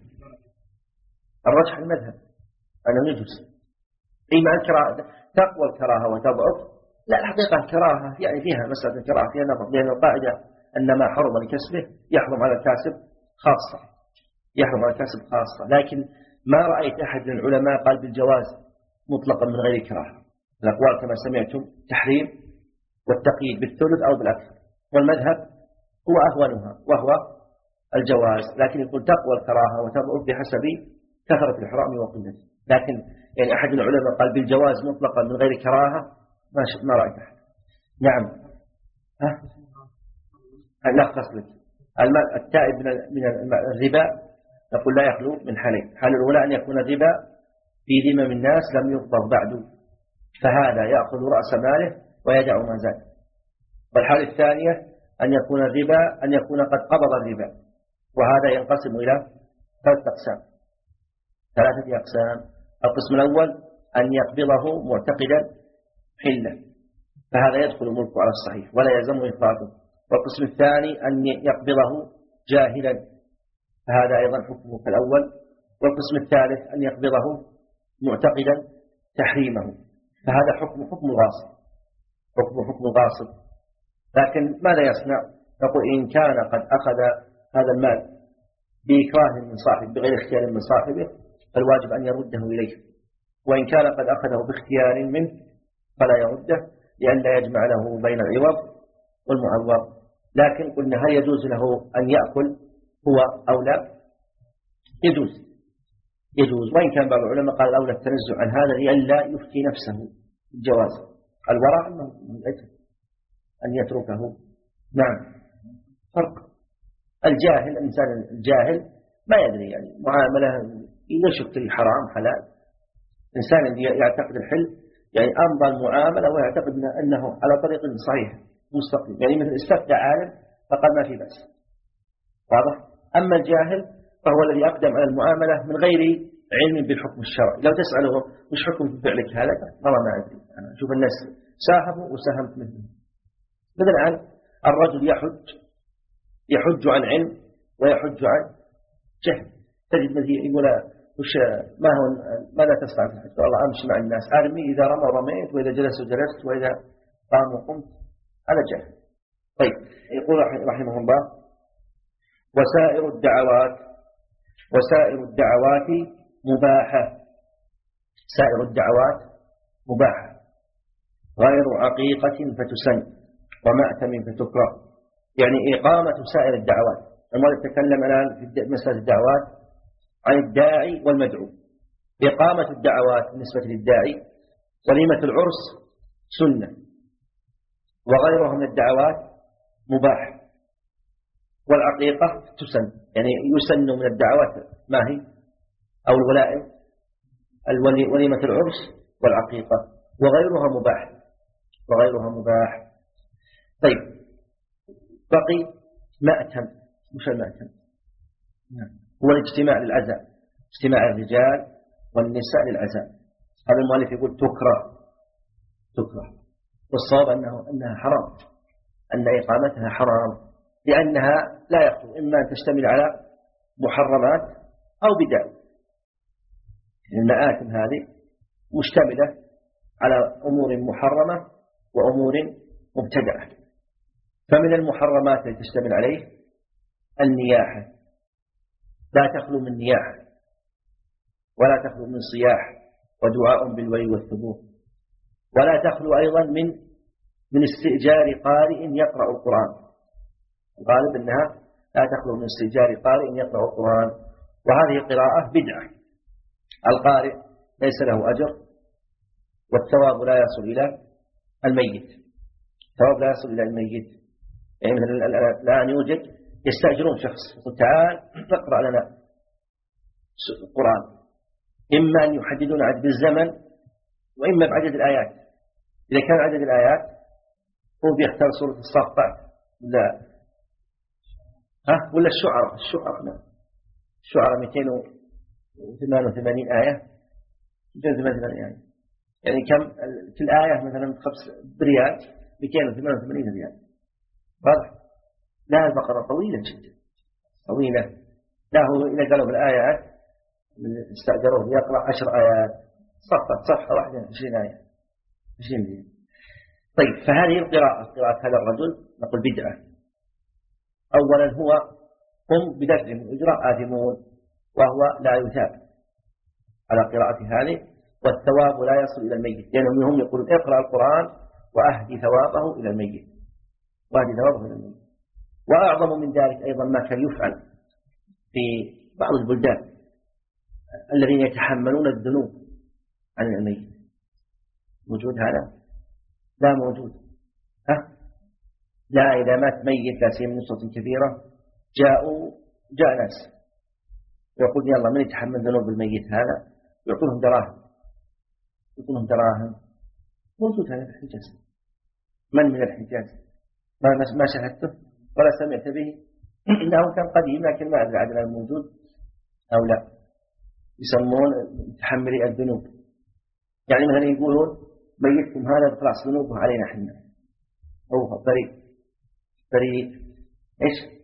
الرجح المذهب أنه يجوز، إما الكراهة تقوى الكراهة وتضعف، لا الحقيقة الكراهة يعني فيها مسألة الكراهة فيها نظر، لأن القاعدة أن ما حرم لكسبه يحرم على الكاسب خاصة، يحرم على الكاسب خاصة. لكن ما رأيت أحد من العلماء قال بالجواز مطلقا من غير كراهة، الأقوال كما سمعتم تحريم والتقييد بالثلث أو بالأكثر، والمذهب هو أهونها وهو الجواز، لكن يقول تقوى الكراهة وتضعف بحسب كثرة الحرام وقلته. لكن يعني أحد العلماء قال بالجواز مطلقا من غير كراهة ما ما رأيت أحد. نعم ها لا قصدك المال التائب من من الربا نقول لا يخلو من حالين، الحالة الأولى أن يكون الربا في ذمم الناس لم يقبض بعد، فهذا يأخذ رأس ماله ويدع ما زاد. والحالة الثانية أن يكون الربا أن يكون قد قبض الربا، وهذا ينقسم إلى ثلاثة أقسام ثلاثة أقسام القسم الأول أن يقبضه معتقدا حلا، فهذا يدخل ملكه على الصحيح ولا يلزمه إخراجه. والقسم الثاني أن يقبضه جاهلا، فهذا أيضا حكمه كالأول. والقسم الثالث أن يقبضه معتقدا تحريمه، فهذا حكم حكم الغاصب، حكم حكم الغاصب. لكن ماذا يصنع؟ نقول إن كان قد أخذ هذا المال بإكراه من صاحب بغير اختيار من صاحبه فالواجب أن يرده إليه، وإن كان قد أخذه باختيار منه فلا يرده لئلا يجمع له بين العوض والمعوض. لكن قلنا هل يجوز له أن يأكل هو أو لا؟ يجوز يجوز وإن كان بعض العلماء قال الأولى التنزع عن هذا لئلا يفتي نفسه بالجواز، الورع أنه أن يتركه. نعم فرق الجاهل، الإنسان الجاهل ما يدري يعني معاملة يشك الحرام حلال، إنسان يعتقد الحل يعني أمضى المعاملة ويعتقد أنه على طريق صحيح مستقيم، يعني مثل استفتى عالم فقال ما في بأس، واضح. أما الجاهل فهو الذي يقدم على المعاملة من غير علم بالحكم الشرعي، لو تسأله مش حكم فعلك هذا والله ما أدري، أنا أشوف الناس ساهموا وساهمت منهم. مثل الآن الرجل يحج يحج عن علم ويحج عن جهل، تجد مثل يقول وش ما هو ماذا تصنع في الحج؟ والله أمشي مع الناس، أرمي إذا رمى رميت وإذا جلس جلست وإذا قام وقمت، هذا جهل. طيب يقول رحمه الله وسائر الدعوات وسائر الدعوات مباحة، سائر الدعوات مباحة، غير عقيقة فتسن ومأتم فتكره. يعني إقامة سائر الدعوات. المؤلف تكلم الآن في مسألة الدعوات عن الداعي والمدعو. إقامة الدعوات بالنسبة للداعي وليمة العرس سنة، وغيرها من الدعوات مباح، والعقيقة تسن. يعني يسن من الدعوات ما هي أو الولائم وليمة العرس والعقيقة، وغيرها مباح وغيرها مباح. طيب بقي مأتم. مش المأتم؟ هو الاجتماع للعزاء، اجتماع الرجال والنساء للعزاء. هذا المؤلف يقول تكره تكره والصواب أنه أنها حرام، أن إقامتها حرام، لأنها لا يخلو إما أن تشتمل على محرمات أو بدع. المآتم هذه مشتملة على أمور محرمة وأمور مبتدعة. فمن المحرمات التي تشتمل عليه النياحة، لا تخلو من نياحة، ولا تخلو من صياح ودعاء بالويل والثبور، ولا تخلو أيضا من من استئجار قارئ يقرأ القرآن. الغالب أنها لا تخلو من استئجار قارئ يقرأ القرآن، وهذه قراءة بدعة. القارئ ليس له أجر، والثواب لا يصل إلى الميت، الثواب لا يصل إلى الميت. يعني مثلا الآن يوجد يستأجرون شخص يقول تعال اقرأ لنا القرآن، إما أن يحددون عدد الزمن وإما بعدد الآيات. إذا كان عدد الآيات هو بيختار سورة الصافات لا ها ولا الشعراء الشعراء لا الشعراء مئتين وثمانية وثمانين آية مئتين وثمانية وثمانين آية، يعني كم في الآية مثلا خمس بريال مئتين وثمانية وثمانين ريال. واضح؟ لا البقرة طويلة جدا طويلة. لا هو إذا قالوا بالآيات استأجروه يقرأ عشر آيات صفت صفحة واحدة عشرين آية عشرين آية. طيب فهذه القراءة قراءة هذا الرجل نقول بدعة. أولا هو هم بدفع من إجراء آثمون، وهو لا يثاب على قراءة هذه، والثواب لا يصل إلى الميت، لأنهم هم يقولون اقرأ القرآن وأهدي ثوابه إلى الميت وأهدي ثوابه إلى الميت. وأعظم من ذلك أيضا ما كان يفعل في بعض البلدان الذين يتحملون الذنوب عن الميت. موجود هذا؟ لا موجود. ها؟ لا إذا مات ميت لا سيما من نصرة كبيرة جاءوا جاء ناس يقول يلا من يتحمل ذنوب الميت هذا يعطونهم دراهم يعطونهم دراهم. موجود هذا في الحجاز. من من الحجاز ما ما شاهدته ولا سمعت به، إنه كان قديم لكن ما أدري عدنا الموجود أو لا. يسمون متحملي الذنوب، يعني مثلا يقولون ميتكم هذا خلاص ذنوبه علينا احنا، هو بريء بريء ايش؟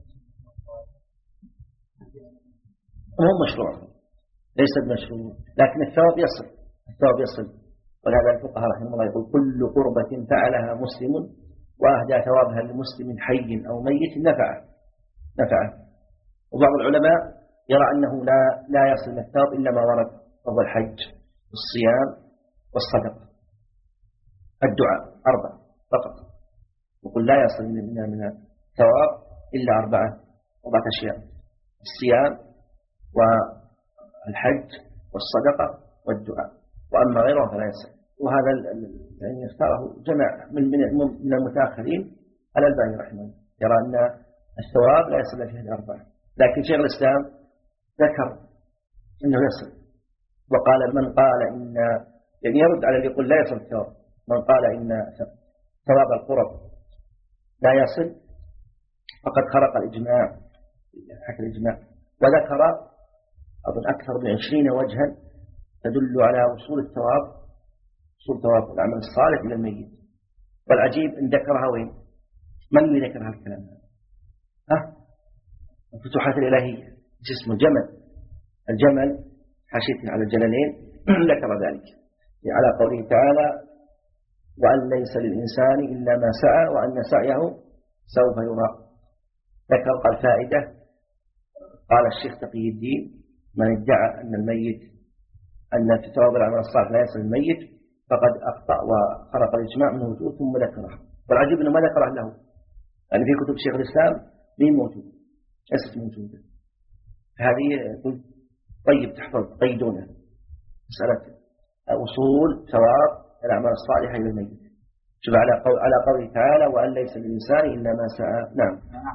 مو مشروع، ليس بمشروع، لكن الثواب يصل الثواب يصل. ولهذا الفقهاء رحمه الله يقول كل قربة فعلها مسلم وأهدى ثوابها لمسلم حي أو ميت نفعه نفعه. وبعض العلماء يرى أنه لا لا يصل الثواب إلا ما ورد، وهو الحج والصيام والصدقة. الدعاء أربعة فقط، وقل لا يصل منا من الثواب إلا أربعة أربعة أشياء: الصيام والحج والصدقة والدعاء، وأما غيره فلا يصل. وهذا يعني اختاره جماعة من من المتأخرين. الألباني رحمه الله يرى أن الثواب لا يصل فيه الأربعة، لكن شيخ الإسلام ذكر أنه يصل، وقال من قال إن يعني يرد على اللي يقول لا يصل الثواب. من قال إن ثواب القرب لا يصل فقد خرق الإجماع حكى الإجماع، وذكر أظن أكثر من عشرين وجها تدل على وصول الثواب وصول ثواب العمل الصالح إلى الميت. والعجيب إن ذكرها وين؟ من اللي ذكر هذا الكلام؟ ها؟ الفتوحات الإلهية جسم الجمل الجمل حاشية على الجلالين ذكر ذلك على قوله تعالى وأن ليس للإنسان إلا ما سعى وأن سعيه سوف يرى. ذكر قال فائدة، قال الشيخ تقي الدين من ادعى أن الميت أن في ثواب الأعمال الصالحة لا يصل الميت فقد أخطأ وخرق الإجماع من وجود ثم ذكره. والعجيب أنه ما ذكره له، يعني في كتب شيخ الإسلام مين موجود ليست موجودة. هذه طيب تحفظ قيدونه مسألة أصول ثواب الأعمال الصالحة إلى الميت. شوف على قول على قوله تعالى وأن ليس للإنسان إلا ما سعى. نعم.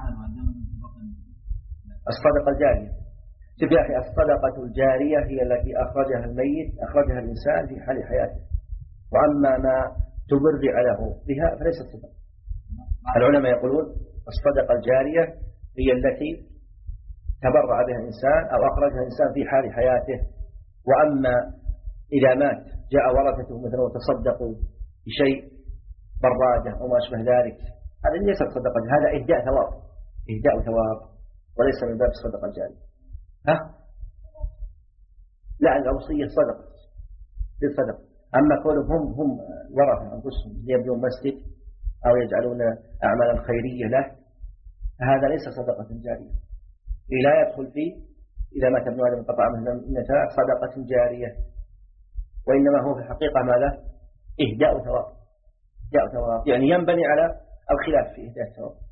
الصدقة الجارية. شوف يا أخي الصدقة الجارية هي التي أخرجها الميت أخرجها الإنسان في حال حياته، وأما ما تبرع له بها فليست صدقة. العلماء يقولون الصدقة الجارية هي التي تبرع بها الإنسان أو أخرجها الإنسان في حال حياته، وأما إذا مات جاء ورثته مثلا وتصدقوا بشيء برادة أو ما أشبه ذلك، هذا ليس صدقة، هذا إهداء ثواب إهداء ثواب وليس من باب الصدقة الجارية. ها؟ لا الأوصية صدقة بالصدقة، أما كونهم هم هم ورثة أنفسهم يبنون مسجد أو يجعلون أعمالا خيرية له هذا ليس صدقة جارية، لا يدخل فيه إذا مات ابن آدم انقطع منه النتاع صدقة جارية، وإنما هو في الحقيقة ماذا؟ إهداء ثواب. إهداء ثواب يعني ينبني على الخلاف في إهداء الثواب.